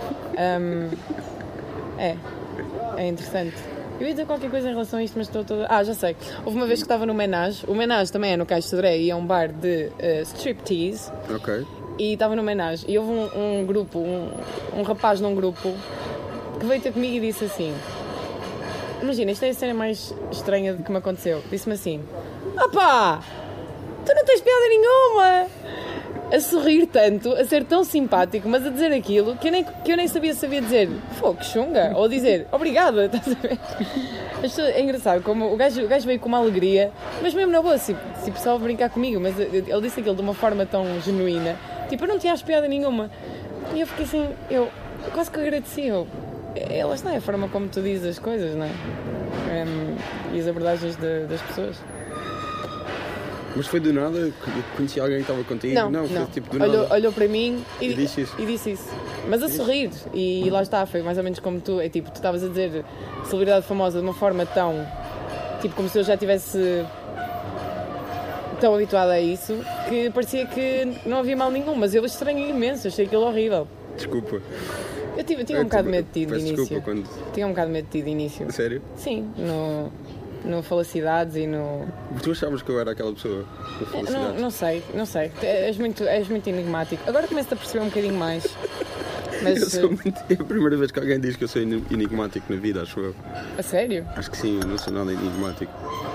É interessante. Eu ia dizer qualquer coisa em relação a isto, mas estou toda... Ah, já sei. Houve uma vez que estava no Menage. O Menage também é no Cais de Sodré e é um bar de striptease. Ok. E estava no Menage. E houve um grupo, um rapaz num grupo que veio ter comigo e disse assim... Imagina, isto é a cena mais estranha que me aconteceu. Disse-me assim... Opá! Tu não tens piada nenhuma! A sorrir tanto, a ser tão simpático, mas a dizer aquilo que eu nem sabia dizer fogo, chunga, ou dizer obrigada, estás a ver? É engraçado, como o gajo veio com uma alegria, mas mesmo na boa, tipo só a brincar comigo, mas ele disse aquilo de uma forma tão genuína, tipo, eu não tinha piada nenhuma. E eu fiquei assim, eu quase que agradeci, Lá está, é a forma como tu dizes as coisas, não é? E as abordagens das pessoas. Mas foi do nada? Conheci alguém que estava contigo? Não. Foi tipo do nada. Olhou para mim E disse isso. Mas a sorrir. E lá está, foi mais ou menos como tu. É tipo, tu estavas a dizer celebridade famosa de uma forma tão... Tipo, como se eu já tivesse... tão habituada a isso, que parecia que não havia mal nenhum. Mas eu estranhei imenso, achei aquilo horrível. Desculpa. Eu tinha um bocado de medo de ti de início. Desculpa quando... Tinha um bocado de medo de ti de início. Sério? Sim, no Felicidades e no... Tu achavas que eu era aquela pessoa? No Felicidades? Não sei. És muito enigmático. Agora começo a perceber um bocadinho mais. Mas, É a primeira vez que alguém diz que eu sou enigmático na vida, acho eu. a sério? Acho que sim, eu não sou nada enigmático.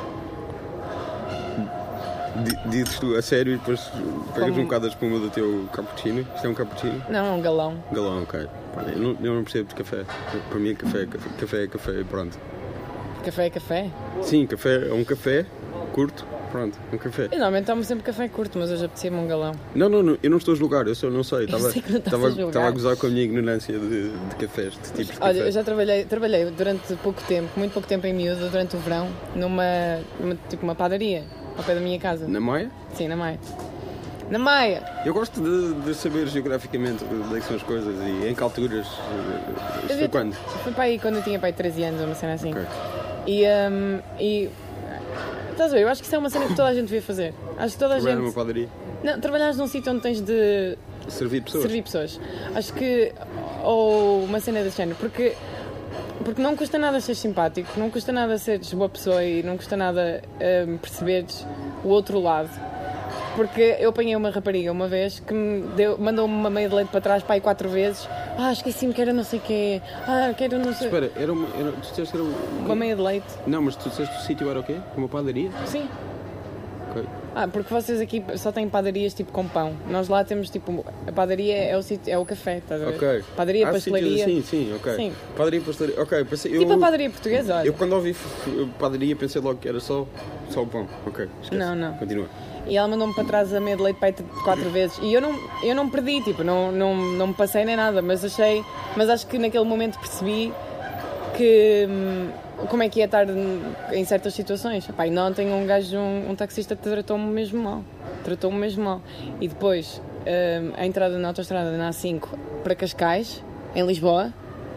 Dizes tu a sério e depois pegas um bocado a espuma do teu cappuccino. Isto é um cappuccino? Não, é um galão. Galão, ok. Eu não percebo de café. Para mim café é café e pronto. Café é café? Sim, café é um café curto, pronto, um café. Eu normalmente tomo sempre café curto, mas hoje apetecia-me um galão. Não, eu não estou a julgar, eu só não sei. Estava a gozar com a minha ignorância de cafés, de tipos de café. Olha, eu já trabalhei durante pouco tempo, muito pouco tempo em miúdo, durante o verão, numa uma padaria, ao pé da minha casa. Na Maia? Sim, na Maia. Na Maia! Eu gosto de saber geograficamente onde é que são as coisas e em que alturas. Isto foi quando? Foi para aí quando eu tinha para aí 13 anos, uma cena assim. Ok. E estás a ver, eu acho que isso é uma cena que toda a gente devia fazer. Acho que toda a Trabalhar gente... numa padaria? Não, trabalhares num sítio onde tens de Servir pessoas? Acho que... Ou uma cena desse género, porque não custa nada ser simpático, não custa nada seres boa pessoa e não custa nada perceberes o outro lado. Porque eu apanhei uma rapariga uma vez que mandou-me uma meia de leite para trás, para aí 4 vezes. Esqueci-me que era não sei o quê. Que era não sei... Espera, tu disseste que era uma meia de leite. Não, mas tu disseste que o sítio era o quê? Uma padaria? Sim. Ok. Porque vocês aqui só têm padarias tipo com pão. Nós lá temos tipo... A padaria é o sítio, é o café, estás a ver? Ok. Padaria, pastelaria... Sim, ok. Sim. Padaria, pastelaria... Ok, pensei... Tipo a padaria portuguesa, olha. Eu quando ouvi padaria pensei logo que era só o pão. Ok, esquece. Não. Continua. E ela mandou-me para trás a meia de leite para aí 4 vezes. E eu não perdi, tipo, não me passei nem nada, mas acho que naquele momento percebi que como é que ia estar em certas situações. E ontem um taxista tratou-me mesmo mal. E depois, a entrada na autoestrada na A5 para Cascais, em Lisboa,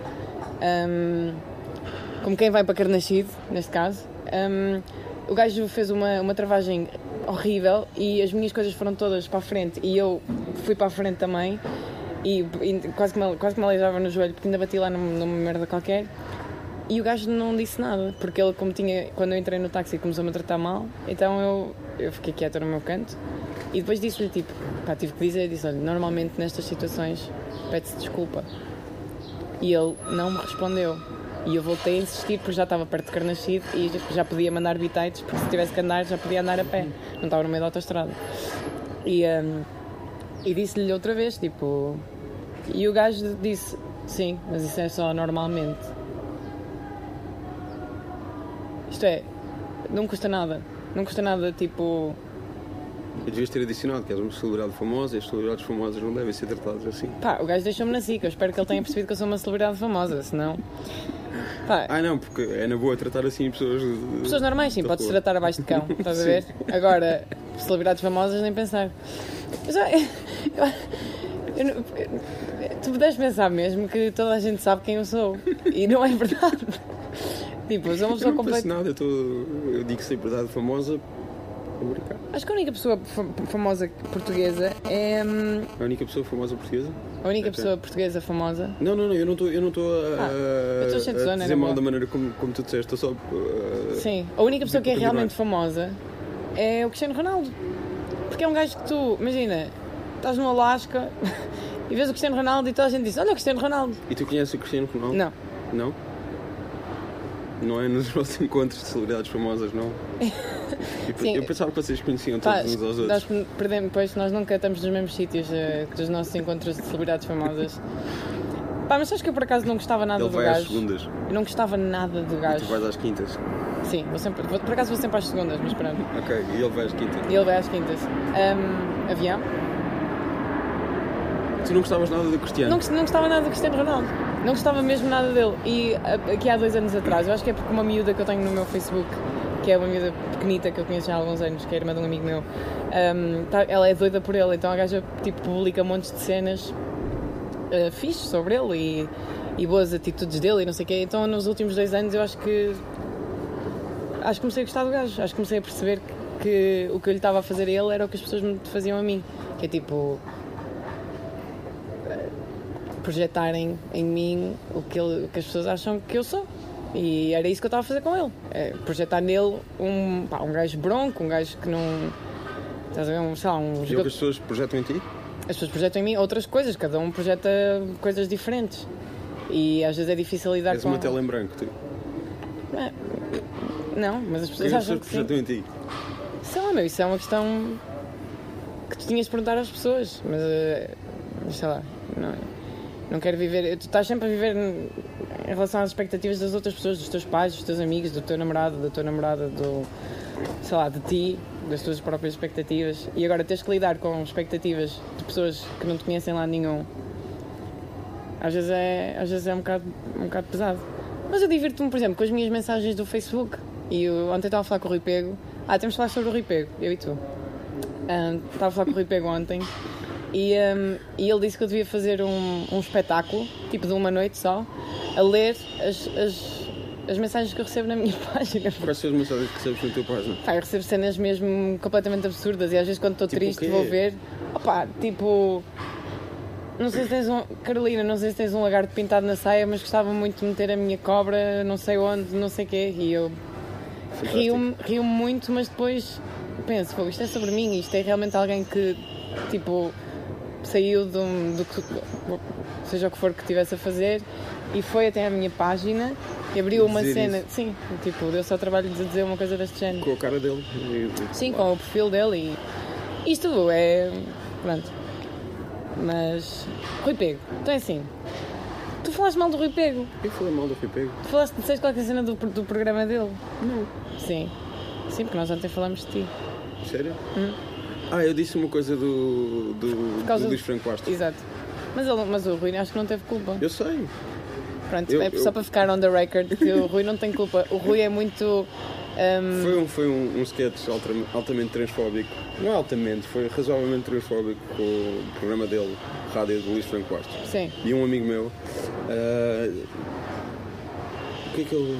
como quem vai para Carnaxide, neste caso, o gajo fez uma travagem horrível e as minhas coisas foram todas para a frente e eu fui para a frente também e quase que me aleijava no joelho porque ainda bati lá numa merda qualquer e o gajo não disse nada porque ele quando eu entrei no táxi começou-me a tratar mal, então eu fiquei quieta no meu canto e depois disse-lhe tipo, tive que dizer, disse, olha, normalmente nestas situações pede-se desculpa e ele não me respondeu. E eu voltei a insistir porque já estava perto de Carnaxide e já podia mandar bitites, porque se tivesse que andar já podia andar a pé, não estava no meio da autoestrada. E disse-lhe outra vez, tipo... E o gajo disse, sim, mas isso é só normalmente. Isto é, não custa nada, tipo... Eu devias ter adicionado que és uma celebridade famosa e as celebridades famosas não devem ser tratadas assim. O gajo deixou-me na SIC, eu espero que ele tenha percebido que eu sou uma celebridade famosa, senão... Não, porque é na boa tratar assim pessoas... Pessoas normais, sim, podes tratar abaixo de cão, estás a ver? Agora, celebridades famosas, nem pensar. Tu puderes pensar mesmo que toda a gente sabe quem eu sou, e não é verdade. Tipo, eu sou uma pessoa completa. Não penso nada, eu digo celebridade famosa... Acho que a única pessoa famosa portuguesa é... A única pessoa famosa portuguesa? A única pessoa portuguesa famosa? Não, eu não estou a dizer mal da maneira como tu disseste, estou só... Sim, a única pessoa que é realmente famosa é o Cristiano Ronaldo. Porque é um gajo que tu, imagina, estás no Alasca e vês o Cristiano Ronaldo e toda a gente diz, olha o Cristiano Ronaldo. E tu conheces o Cristiano Ronaldo? Não. Não? Não é nos nossos encontros de celebridades famosas, não? Eu pensava que vocês conheciam todos uns aos outros. Nós nunca estamos nos mesmos sítios dos nossos encontros de celebridades famosas. Mas sabes que eu por acaso não gostava nada do gajo. Ele vai às segundas. Eu não gostava nada do gajo. Tu vais às quintas? Sim, por acaso vou sempre às segundas, mas pronto. Ok, e ele vai às quintas? E ele vai às quintas. Avião? Tu não gostavas nada do Cristiano? Não gostava nada do Cristiano Ronaldo. Não gostava mesmo nada dele. E aqui há 2 anos atrás, eu acho que é porque uma miúda que eu tenho no meu Facebook, que é uma miúda pequenita que eu conheço já há alguns anos, que é a irmã de um amigo meu, ela é doida por ele, então a gaja tipo, publica montes de cenas fixes sobre ele e boas atitudes dele e não sei o quê. Então nos últimos 2 anos eu acho que comecei a gostar do gajo, acho que comecei a perceber que o que eu lhe estava a fazer a ele era o que as pessoas me faziam a mim, que é tipo projetarem em mim o que as pessoas acham que eu sou. E era isso que eu estava a fazer com ele. Projetar nele um gajo bronco, um gajo que não... Estás a ver? Sei lá, E o que as pessoas projetam em ti? As pessoas projetam em mim outras coisas, cada um projeta coisas diferentes. E às vezes é difícil lidar És com... uma tela em branco, tu. Não, mas as O que pessoas as acham pessoas que sim. projetam em ti? Sei lá, meu, isso é uma questão que tu tinhas de perguntar às pessoas. Mas sei lá, não quero viver... Tu estás sempre a viver em relação às expectativas das outras pessoas, dos teus pais, dos teus amigos, do teu namorado, da tua namorada, sei lá, de ti, das tuas próprias expectativas. E agora tens que lidar com expectativas de pessoas que não te conhecem lá nenhum. Às vezes é um bocado pesado. Mas eu divirto-me, por exemplo, com as minhas mensagens do Facebook. E eu ontem estava a falar com o Rui Pego. Temos de falar sobre o Rui Pego, eu e tu. Estava a falar com o Rui Pego ontem. E ele disse que eu devia fazer um espetáculo, tipo de uma noite só, a ler as mensagens que eu recebo na minha página. Quais são as mensagens que recebes na tua página? Eu recebo cenas mesmo completamente absurdas e às vezes quando estou Tipo triste o quê? vou ver. Tipo... Não sei se tens Carolina, não sei se tens um lagarto pintado na saia, mas gostava muito de meter a minha cobra não sei onde, não sei o quê. E eu rio-me muito, mas depois penso, isto é sobre mim, isto é realmente alguém que, tipo, saiu do que, seja o que for que estivesse a fazer, e foi até à minha página e abriu uma cena, isso. sim, tipo, deu-se ao trabalho de dizer uma coisa deste género. Com a cara dele? Sim, com o perfil dele e isto é... Pronto. Mas... Rui Pego, então é assim... Tu falaste mal do Rui Pego. Quem falou mal do Rui Pego? Tu falaste, disseste qualquer cena do programa dele? Não. Sim. Sim, porque nós ontem falamos de ti. Sério? Eu disse uma coisa do Luís Franco Bastos. Exato. Mas o Rui acho que não teve culpa. Eu sei. Pronto, só para ficar on the record que o Rui não tem culpa. O Rui é muito... Foi um sketch altamente transfóbico. Não é altamente, foi razoavelmente transfóbico com o programa dele, rádio do Luís Franco Bastos. Sim. E um amigo meu, o que é que ele...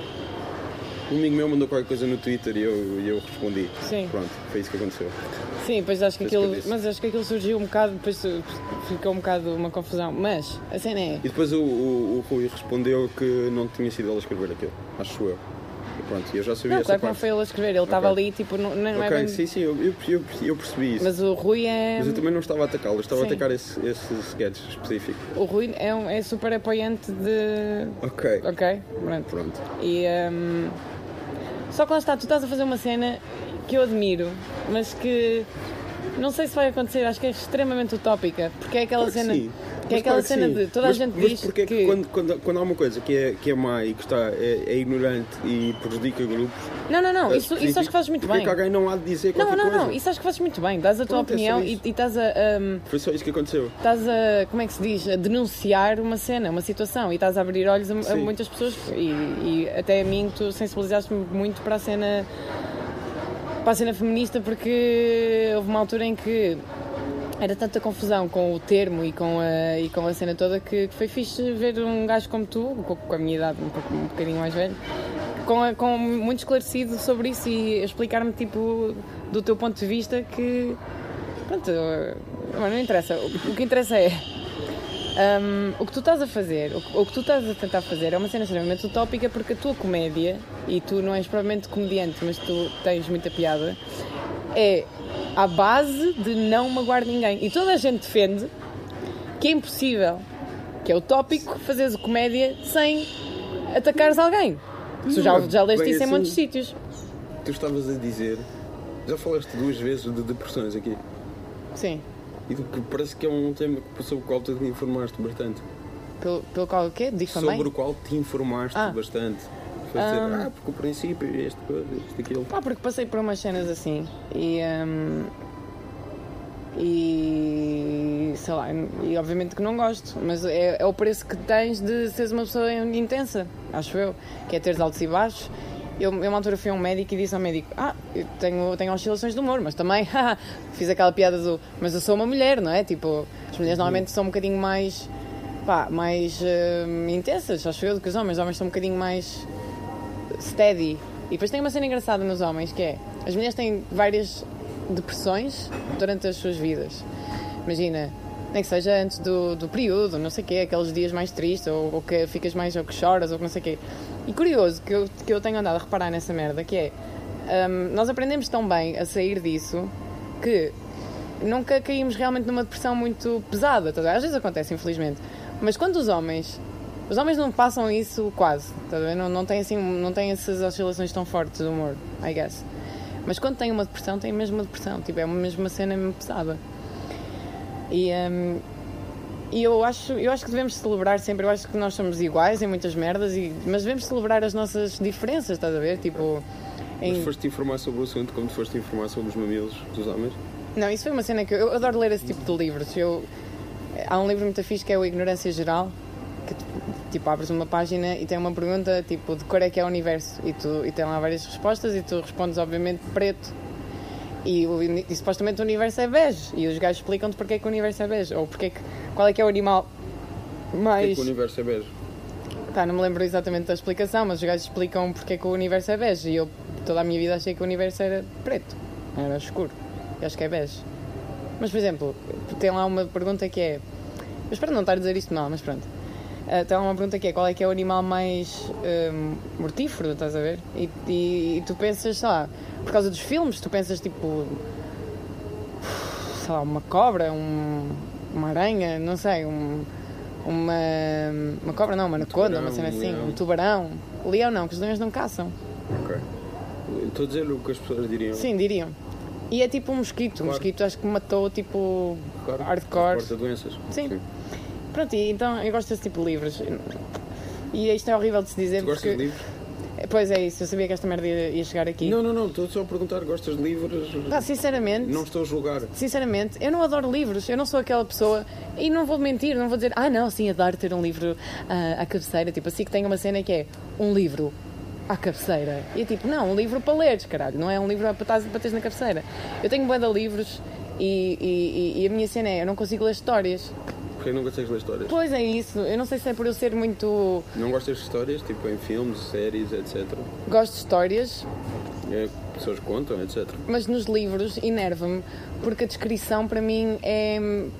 Um amigo meu mandou qualquer coisa no Twitter e eu respondi. Sim. Pronto, foi isso que aconteceu. Sim, pois acho que Foi isso aquilo... que eu disse. Mas acho que aquilo surgiu um bocado, depois ficou um bocado uma confusão. Mas a cena é... E depois o Rui respondeu que não tinha sido ele a escrever aquilo, acho eu. E pronto, eu já sabia Não, essa claro que não parte. foi ele a escrever, ele estava ali, tipo, não é Ok, bem... sim, eu percebi isso. Mas o Rui é... Mas eu também não estava a atacá-lo, eu estava a Sim. atacar esse sketch específico. O Rui é super apoiante de... Ok. Ok, pronto. Pronto. E... Só que lá está, tu estás a fazer uma cena que eu admiro, mas que não sei se vai acontecer, acho que é extremamente utópica, porque é aquela Claro que cena... sim. Que é Mas aquela claro que cena sim. de... Toda a gente mas diz porque é que quando há uma coisa que é má e que é ignorante e prejudica grupos... Não, isso acho que fazes muito porque bem. é que alguém não há de dizer qualquer coisa? Não, isso acho que fazes muito bem, dás a tua Pronto, é só opinião isso. e estás Foi só isso que aconteceu. como é que se diz, a denunciar uma cena, uma situação, e estás a abrir olhos a Sim. muitas pessoas e até a mim tu sensibilizaste-me muito para a cena feminista, porque houve uma altura em que era tanta confusão com o termo e com a cena toda que foi fixe ver um gajo como tu, com a minha idade, um bocadinho mais velho, com muito esclarecido sobre isso e explicar-me tipo do teu ponto de vista que pronto, não interessa, o que interessa é o que tu estás a fazer, o que tu estás a tentar fazer é uma cena extremamente utópica, porque a tua comédia, e tu não és provavelmente comediante, mas tu tens muita piada, é à base de não magoar ninguém. E toda a gente defende que é impossível, que é utópico, fazeres comédia sem atacares alguém. Tu já leste bem isso em assim. muitos sítios. Tu estavas a dizer... Já falaste 2 vezes de depressões aqui. Sim. E do que parece que é um tema sobre o qual tu te informaste bastante. Pelo qual o quê? Difamei? Sobre o qual te informaste bastante. Foi dizer, porque o princípio, aquilo. Porque passei por umas cenas assim e E sei lá, e obviamente que não gosto, mas é o preço que tens de seres uma pessoa intensa, acho eu, que é teres altos e baixos. Eu uma altura fui a um médico e disse ao médico: eu tenho oscilações de humor, mas também fiz aquela piada do mas eu sou uma mulher, não é? Tipo, as mulheres normalmente são um bocadinho mais intensas, acho eu, do que os homens são um bocadinho mais steady. E depois tem uma cena engraçada nos homens, que é, as mulheres têm várias depressões durante as suas vidas. Imagina, nem que seja antes do período, não sei o quê, aqueles dias mais tristes, ou que ficas mais, ou que choras, ou que não sei o quê. E curioso, que eu tenho andado a reparar nessa merda, que é, nós aprendemos tão bem a sair disso, que nunca caímos realmente numa depressão muito pesada, tá? Às vezes acontece, infelizmente. Mas quando os homens não passam isso quase, tá? Não têm essas oscilações tão fortes do humor, I guess. Mas quando têm uma depressão, têm mesmo uma depressão, tipo, é mesmo uma cena mesmo pesada. E eu acho que devemos celebrar sempre, eu acho que nós somos iguais em muitas merdas, mas devemos celebrar as nossas diferenças, estás a ver? Tipo, Mas foste informar sobre o assunto como te foste informar sobre os mamilos dos homens? Não, isso foi uma cena que eu adoro ler esse tipo de livros. Há um livro muito fixe que é o Ignorância Geral, que tipo, abres uma página e tem uma pergunta tipo, de cor é que é o universo, e tem lá várias respostas e tu respondes obviamente preto, e supostamente o universo é bege, e os gajos explicam-te porque é que o universo é bege, ou qual é que é o animal mais... Porque é que o universo é bege? Não me lembro exatamente da explicação, mas os gajos explicam porque é que o universo é bege, e eu toda a minha vida achei que o universo era preto, era escuro, eu acho que é bege. Mas, por exemplo, tem lá uma pergunta que é... Eu espero não estar a dizer isto mal, mas pronto. Tem lá uma pergunta que é: qual é que é o animal mais mortífero, estás a ver? E tu pensas, sei lá, por causa dos filmes, tu pensas tipo... sei lá, uma cobra, uma aranha, não sei, uma cobra não, uma anaconda, uma cena assim, um tubarão. Leão não, que os leões não caçam. Ok. Estou a dizer o que as pessoas diriam. Sim, diriam. E é tipo um mosquito, claro. Um mosquito acho que matou tipo claro. Hardcore. Porta doenças. Sim. Pronto, e então eu gosto desse tipo de livros. E isto é horrível de se dizer. Tu gostas de livros? Pois é isso, eu sabia que esta merda ia chegar aqui. Não, estou só a perguntar, gostas de livros? Sinceramente... Não estou a julgar. Sinceramente, eu não adoro livros, eu não sou aquela pessoa, e não vou mentir, não vou dizer, não, sim, adoro ter um livro à cabeceira, tipo assim que tem uma cena que é um livro à cabeceira. E é tipo, não, um livro para leres, caralho, não é um livro para teres na cabeceira. Eu tenho bué de livros e a minha cena é, eu não consigo ler histórias. Porquê não consegues ler histórias? Pois é isso, eu não sei se é por eu ser muito... Não gostas de histórias, tipo em filmes, séries, etc? Gosto de histórias. Pessoas contam, etc. Mas nos livros enerva-me, porque a descrição para mim é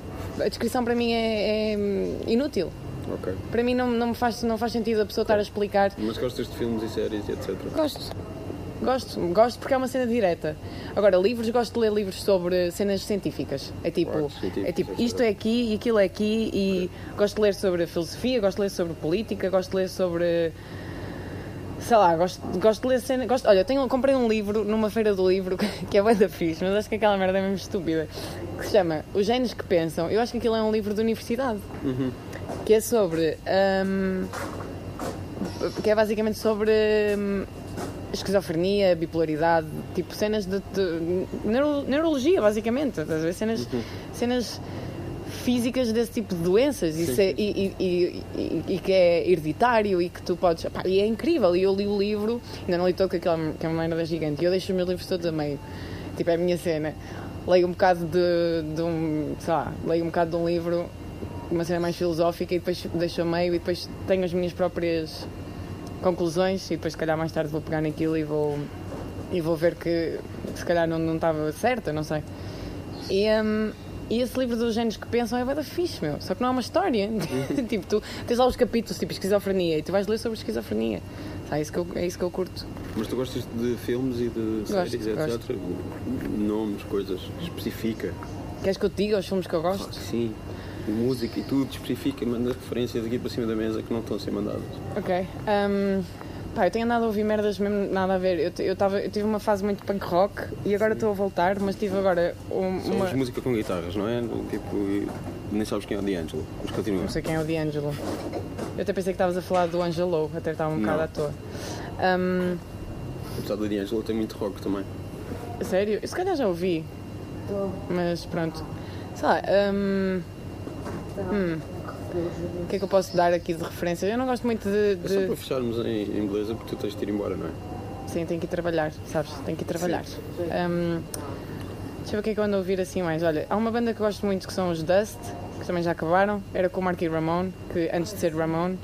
inútil. Ok. Para mim não faz sentido a pessoa estar a explicar. Mas gostas de filmes e séries, etc? Gosto porque é uma cena direta. Agora, livros, gosto de ler livros sobre cenas científicas. É tipo, isto é aqui e aquilo é aqui, e gosto de ler sobre filosofia, gosto de ler sobre política, gosto de ler sobre... sei lá, gosto de ler cenas... Olha, comprei um livro numa feira do livro que é bué da fixe, mas acho que aquela merda é mesmo estúpida, que se chama Os Gênios que Pensam. Eu acho que aquilo é um livro de universidade. Que é sobre... que é basicamente sobre... esquizofrenia, bipolaridade, tipo cenas de neurologia, basicamente, estás a ver? Cenas físicas desse tipo de doenças. E que é hereditário e que tu podes... e é incrível, e eu li o livro, ainda não li todo, que é uma merda gigante, e eu deixo os meus livros todos a meio, tipo, é a minha cena. Leio um bocado leio um bocado de um livro, uma cena mais filosófica, e depois deixo a meio, e depois tenho as minhas próprias conclusões, e depois se calhar mais tarde vou pegar naquilo e vou ver que se calhar não estava certa, não sei. E esse livro dos Gênios que Pensam é bué da fixe, meu, só que não é uma história. Tipo, tu tens lá os capítulos tipo esquizofrenia, e tu vais ler sobre esquizofrenia. É isso que eu curto. Mas tu gostas de filmes e de séries, etc? Nomes, coisas, especifica. Queres que eu te diga os filmes que eu gosto? Sim. Música e tudo, especifica, manda referências aqui para cima da mesa que não estão a ser mandadas. Ok. Eu tenho andado a ouvir merdas mesmo nada a ver. Eu tive uma fase muito punk rock e agora estou a voltar, mas tive agora São música com guitarras, não é? Tipo, nem sabes quem é o D'Angelo, mas continua. Não sei quem é o D'Angelo. Eu até pensei que estavas a falar do Angelo, até estava um bocado à toa. Apesar do D'Angelo tem muito rock também. Sério? Eu se calhar já ouvi. Mas pronto. Sei lá, o que é que eu posso dar aqui de referência? Eu não gosto muito É só para fecharmos em beleza, porque tu tens de ir embora, não é? Sim, tenho que ir trabalhar, sabes? Tenho que ir trabalhar. Deixa eu ver o que é que eu ando a ouvir assim mais. Olha, há uma banda que eu gosto muito que são os Dust, que também já acabaram. Era com o Marky Ramone, que antes de ser Ramone.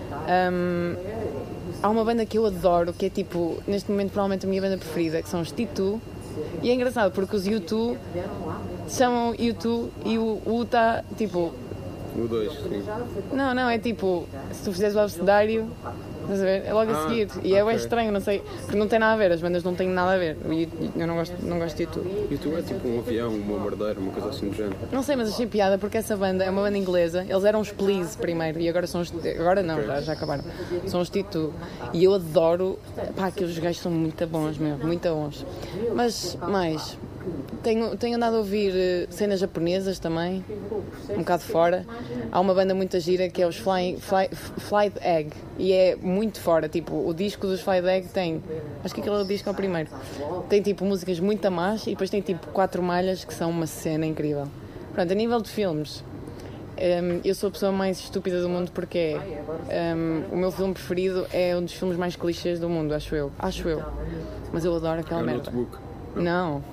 Há uma banda que eu adoro, que é tipo, neste momento provavelmente a minha banda preferida, que são os T2. E é engraçado porque os U2 chamam U2 e o U está tipo... O 2, sim. Não, é tipo, se tu fizeres o abecedário, estás a ver? É logo a seguir. E é bem estranho, não sei, porque não tem nada a ver, as bandas não têm nada a ver. E eu não gosto de U2. U2 é tipo um avião, um bombardeiro, uma coisa assim do género. Não sei, mas achei piada porque essa banda é uma banda inglesa. Eles eram os Please primeiro e agora são os... Agora não, já acabaram. São os T2. E eu adoro... Pá, aqueles gajos são muito bons, muito bons. Mas, mais... Tenho andado a ouvir cenas japonesas também, um bocado fora. Há uma banda muito gira que é os Flight Egg e é muito fora, tipo, o disco dos Flight Egg tem, acho que aquele é o disco ao primeiro, tem tipo músicas muito más e depois tem tipo 4 malhas que são uma cena incrível. Pronto, a nível de filmes, eu sou a pessoa mais estúpida do mundo porque o meu filme preferido é um dos filmes mais clichês do mundo, acho eu, mas eu adoro aquela merda. Notebook. Não.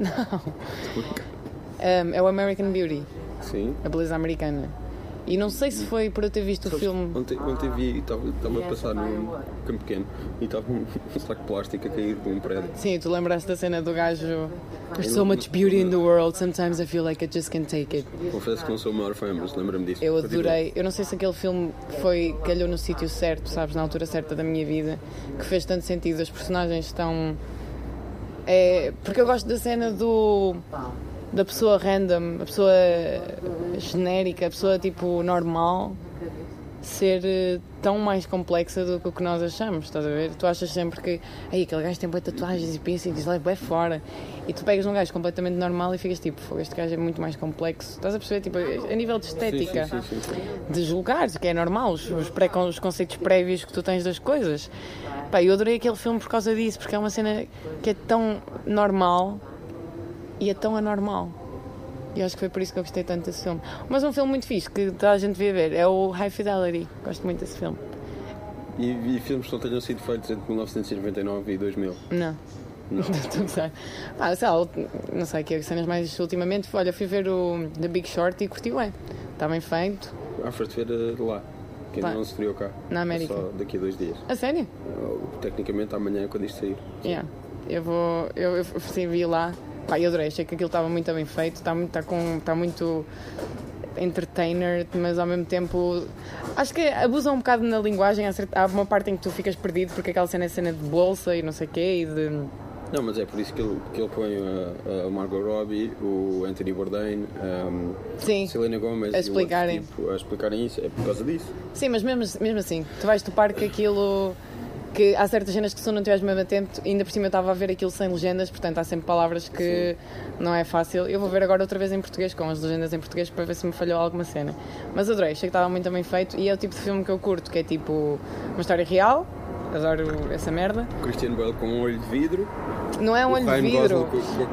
É o American Beauty. Sim. A beleza americana. E não sei se foi por eu ter visto o filme. Ontem vi, estava a passar num campo pequeno e estava um saco de plástico a cair de um prédio. Sim, tu lembraste da cena do gajo. There's so much beauty in the world, sometimes I feel like I just can't take it. Confesso que não sou o maior fã, mas lembro-me disso. Eu adorei. Eu não sei se aquele filme calhou no sítio certo, sabes, na altura certa da minha vida, que fez tanto sentido. As personagens estão. Porque eu gosto da cena da pessoa random, a pessoa genérica, a pessoa tipo normal ser tão mais complexa do que o que nós achamos, estás a ver? Tu achas sempre que aquele gajo tem boas tatuagens e piercings, ele é bem fora, e tu pegas um gajo completamente normal e ficas tipo, este gajo é muito mais complexo, estás a perceber? Tipo, a nível de estética, sim. de julgares, que é normal, os conceitos prévios que tu tens das coisas. Pá, eu adorei aquele filme por causa disso, porque é uma cena que é tão normal e é tão anormal. E acho que foi por isso que eu gostei tanto desse filme. Mas um filme muito fixe, que toda a gente devia ver, é o High Fidelity. Gosto muito desse filme. E filmes que não tenham sido feitos entre 1999 e 2000? Não. Estou a gostar. Sei lá, não sei, que cenas mais ultimamente. Olha, fui ver o The Big Short e curti bem. Está bem feito. Foste ver lá, que ainda não se estreou cá. Na América. Só daqui a 2 dias. A sério? Tecnicamente amanhã é quando isto sair. Yeah. Eu sim, vi lá. Pá, eu adorei, achei que aquilo estava muito bem feito, está muito entertainer, mas ao mesmo tempo acho que abusam um bocado na linguagem. Há uma parte em que tu ficas perdido porque aquela cena é cena de bolsa e não sei o quê e de... Não, mas é por isso que ele põe a Margot Robbie, o Anthony Bourdain, sim, Selena Gomez a explicarem. E o outro tipo, a explicarem isso, é por causa disso. Sim, mas mesmo assim, tu vais topar que aquilo... que há certas cenas que se tu não tiveres mesmo atento, ainda por cima eu estava a ver aquilo sem legendas, portanto há sempre palavras que não é fácil. Eu vou ver agora outra vez em português, com as legendas em português, para ver se me falhou alguma cena. Mas adorei, achei que estava muito bem feito e é o tipo de filme que eu curto, que é tipo uma história real, adoro essa merda. Christian Bale com um olho de vidro. Não é um olho de vidro.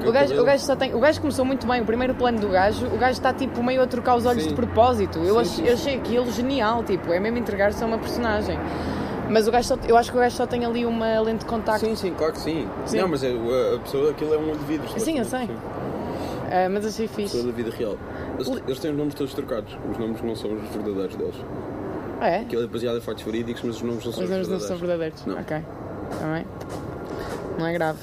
O gajo começou muito bem, o primeiro plano do gajo, o gajo está tipo meio a trocar os olhos de propósito. Eu achei aquilo genial, tipo, é mesmo entregar-se a uma personagem. Mas eu acho que o gajo só tem ali uma lente de contacto. Sim, claro que sim. Não, mas a pessoa, aquilo é um olho de vidro. Sim, eu sei. Mas achei fixe. A pessoa da vida real. Eles têm os nomes todos trocados. Os nomes não são os verdadeiros deles. É? Aquilo é baseado em factos verídicos, mas os nomes não são verdadeiros. Os nomes não são verdadeiros? Não. Ok. Também. Não é grave.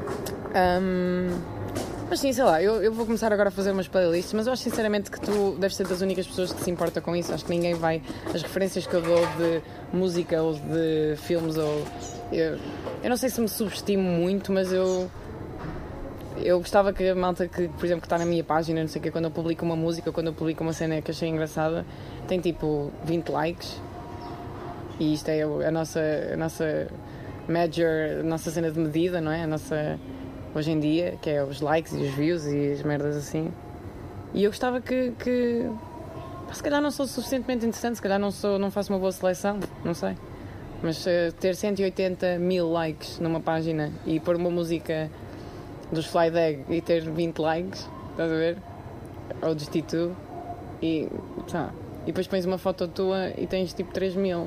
Mas sim, sei lá, eu vou começar agora a fazer umas playlists, mas eu acho sinceramente que tu deves ser das únicas pessoas que se importa com isso. Acho que ninguém vai... As referências que eu dou de música ou de filmes ou... Eu não sei se me subestimo muito, mas eu gostava que a malta que, por exemplo, que está na minha página, não sei o quê, quando eu publico uma música ou quando eu publico uma cena que achei engraçada, tem tipo 20 likes. E isto é a nossa major, a nossa cena de medida, não é? A nossa... hoje em dia, que é os likes e os views e as merdas assim. E eu gostava que se calhar não sou suficientemente interessante, se calhar não faço uma boa seleção, não sei. Mas ter 180 mil likes numa página e pôr uma música dos Fly Egg e ter 20 likes, estás a ver? ou destituo e depois pões uma foto tua e tens tipo 3.000.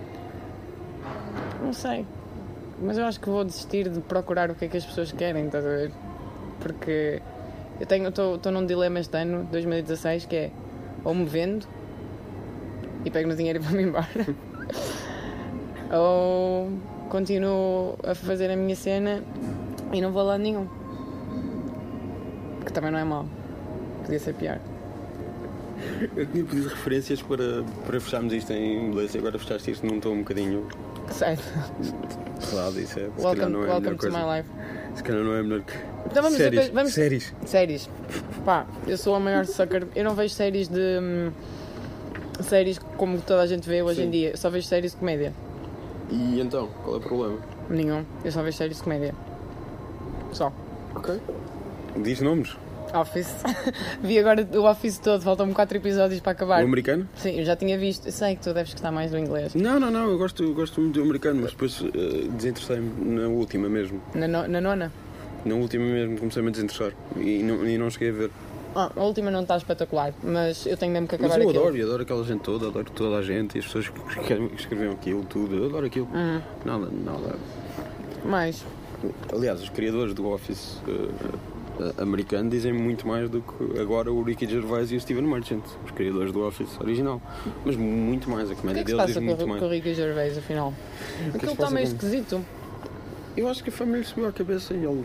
Não sei, mas eu acho que vou desistir de procurar o que é que as pessoas querem, estás a ver? Porque eu estou num dilema este ano, 2016, que é ou me vendo e pego no dinheiro e vou-me embora ou continuo a fazer a minha cena e não vou lá nenhum, que também não é mau, podia ser pior. Eu tinha pedido referências para fecharmos isto em inglês e agora fechaste isto num tom um bocadinho Certo. pesado. Isso é, se calhar não é a melhor Welcome to coisa. my life. Se calhar não é a melhor que... Então vamos Séries. Séries. Pá, eu sou a maior sucker. Eu não vejo séries de... séries como toda a gente vê hoje em dia. Eu só vejo séries de comédia. E então, qual é o problema? Nenhum. Eu só vejo séries de comédia. Só. Ok. Diz nomes. Office. Vi agora o Office todo. Faltam-me 4 episódios para acabar. O americano? Sim, eu já tinha visto. Eu sei que tu deves gostar mais do inglês. Não, eu gosto muito do americano, mas depois desinteressei-me na última mesmo. Na nona? Na última mesmo comecei-me a desinteressar e não cheguei a ver. A última não está espetacular, mas eu tenho mesmo que acabar Mas eu aquilo. adoro aquela gente toda, adoro toda a gente e as pessoas que escreviam aquilo, tudo, eu adoro aquilo. Nada. Mas, Aliás, os criadores do Office americano dizem muito mais do que agora o Ricky Gervais e o Steven Merchant, os criadores do Office original. Mas muito mais, a o que comédia é que se deles passa diz muito mais. com o Ricky Gervais, afinal? que Aquilo se está passa meio com- esquisito. Eu acho que a família subiu à cabeça e ele...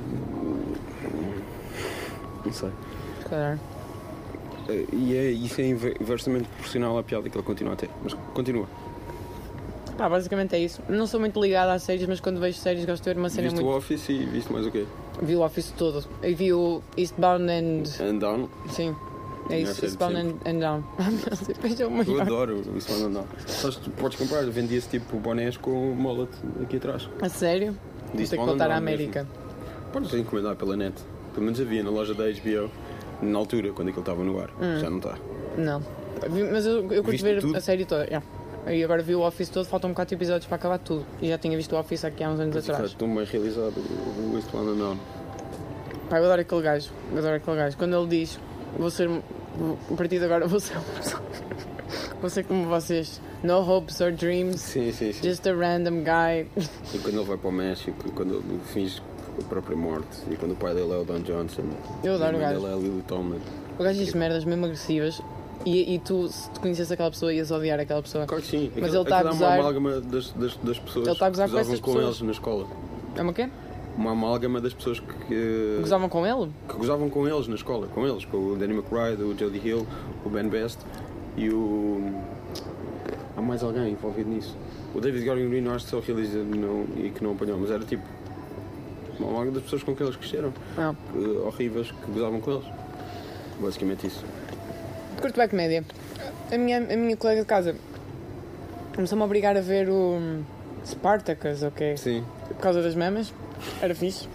Não sei. Se calhar. Isso é inversamente proporcional à piada que ele continua a ter. Mas continua. Pá, basicamente é isso. Não sou muito ligada às séries, mas quando vejo séries gosto de ver uma cena Viste muito... o Office e viste mais o quê? Vi o Office todo. E vi o Eastbound and... And Down. Sim. É Melhor isso, série de Eastbound and Down. Depois é o Eu maior. adoro o Eastbound and Down. Sabes, tu podes comprar, vendia-se tipo bonés com o mullet aqui atrás. A sério? Vou ter que Eastbound voltar and à Down América. Podes encomendar pela net. Pelo menos havia na loja da HBO, na altura, quando aquilo estava no ar. Já não está. Não. Mas eu curto Viste ver tudo? a série toda. Yeah. E agora vi o Office todo, faltam 4 episódios para acabar tudo. E já tinha visto o Office aqui há uns anos Mas atrás. está tão bem realizado o Eastbound and Down. Pá, eu adoro aquele gajo. Quando ele diz, a partir de agora vou ser uma pessoa. Vou ser como vocês. No hopes or dreams. Sim. Just a random guy. E quando ele vai para o México, quando ele finge a própria morte, e quando o pai dele é o Don Johnson, Eu adoro e a mãe o gajo. dele é a Lily Tomlin. O gajo diz merdas mesmo agressivas. E tu, se tu conhecesse aquela pessoa, ias odiar aquela pessoa. Claro que sim. Mas Aquilo- ele está a aquilo é gozar. uma amálgama das pessoas Ele está a gozar que com gozavam essas com pessoas. eles na escola. É uma quê? Uma amálgama das pessoas que Gozavam com ele? gozavam com eles na escola. Com eles, com o Danny McBride, o Jody Hill, o Ben Best e o... Há mais alguém envolvido nisso. O David Gordon Green acho que só realiza e que não apanhou, mas era tipo uma amálgama das pessoas com que eles cresceram. Não. Horríveis que gozavam com eles. Basicamente isso. Curto bem comédia. A minha colega de casa começou-me a obrigar a ver o Spartacus, ok? Sim. Por causa das mamas. Era fixe.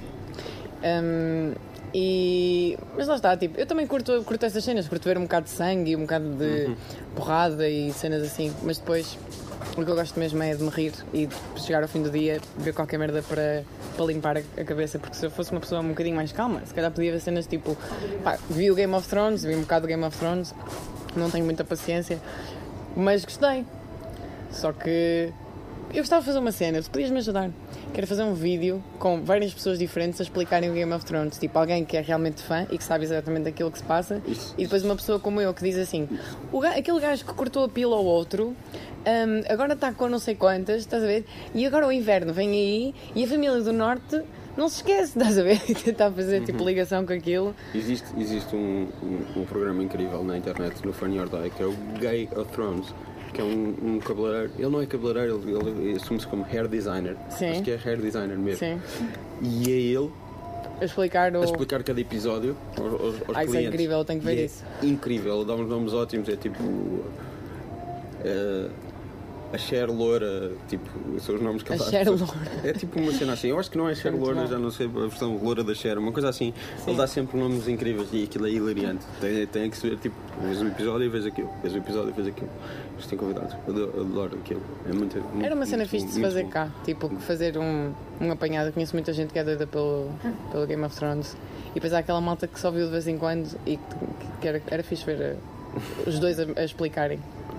Mas lá está, tipo, eu também curto essas cenas, curto ver um bocado de sangue e um bocado de porrada e cenas assim, mas depois o que eu gosto mesmo é de me rir e de chegar ao fim do dia ver qualquer merda para limpar a cabeça, porque se eu fosse uma pessoa um bocadinho mais calma, se calhar podia ver cenas tipo, pá, vi o Game of Thrones, vi um bocado do Game of Thrones, não tenho muita paciência, mas gostei. Só que eu gostava de fazer uma cena, tu podias me ajudar. Quero fazer um vídeo com várias pessoas diferentes a explicarem o Game of Thrones. Tipo, alguém que é realmente fã e que sabe exatamente aquilo que se passa. Isso. E depois uma pessoa como eu que diz assim: aquele gajo que cortou a pila ao outro, agora está com não sei quantas, estás a ver? E agora o inverno vem aí e a família do Norte não se esquece, estás a ver? E tentar fazer tipo ligação com aquilo. Existe um programa incrível na internet, no Funny or Die, que é o Gay of Thrones, que é um cabeleireiro. Ele não é cabeleireiro, ele assume-se como hair designer. Sim. Acho que é hair designer mesmo. Sim. E é ele A explicar o. a explicar cada episódio aos Isso clientes. é incrível, eu tenho que ver E isso. É incrível, ele dá uns nomes ótimos, é tipo. a Cher loura, tipo, são os nomes que A ele dá. Cher loura. É tipo uma cena assim, eu acho que não é Cher Muito loura, bom. já não sei a versão loura da Cher, uma coisa assim. Ele dá sempre nomes incríveis e aquilo é hilariante. Tem que se ver, tipo, vês um episódio e vês aquilo, vês um episódio e vês aquilo. Isto tem convidados, eu adoro aquilo. É muito, Era uma cena muito fixe de se bom, fazer muito cá, tipo, fazer um apanhado. Eu conheço muita gente que é doida pelo Game of Thrones. E depois há aquela malta que só viu de vez em quando e que era fixe ver os dois a explicarem.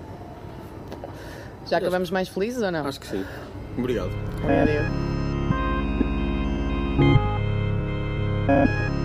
Já acabamos mais felizes ou não? bom. Acho que sim. Obrigado. Obrigada eu.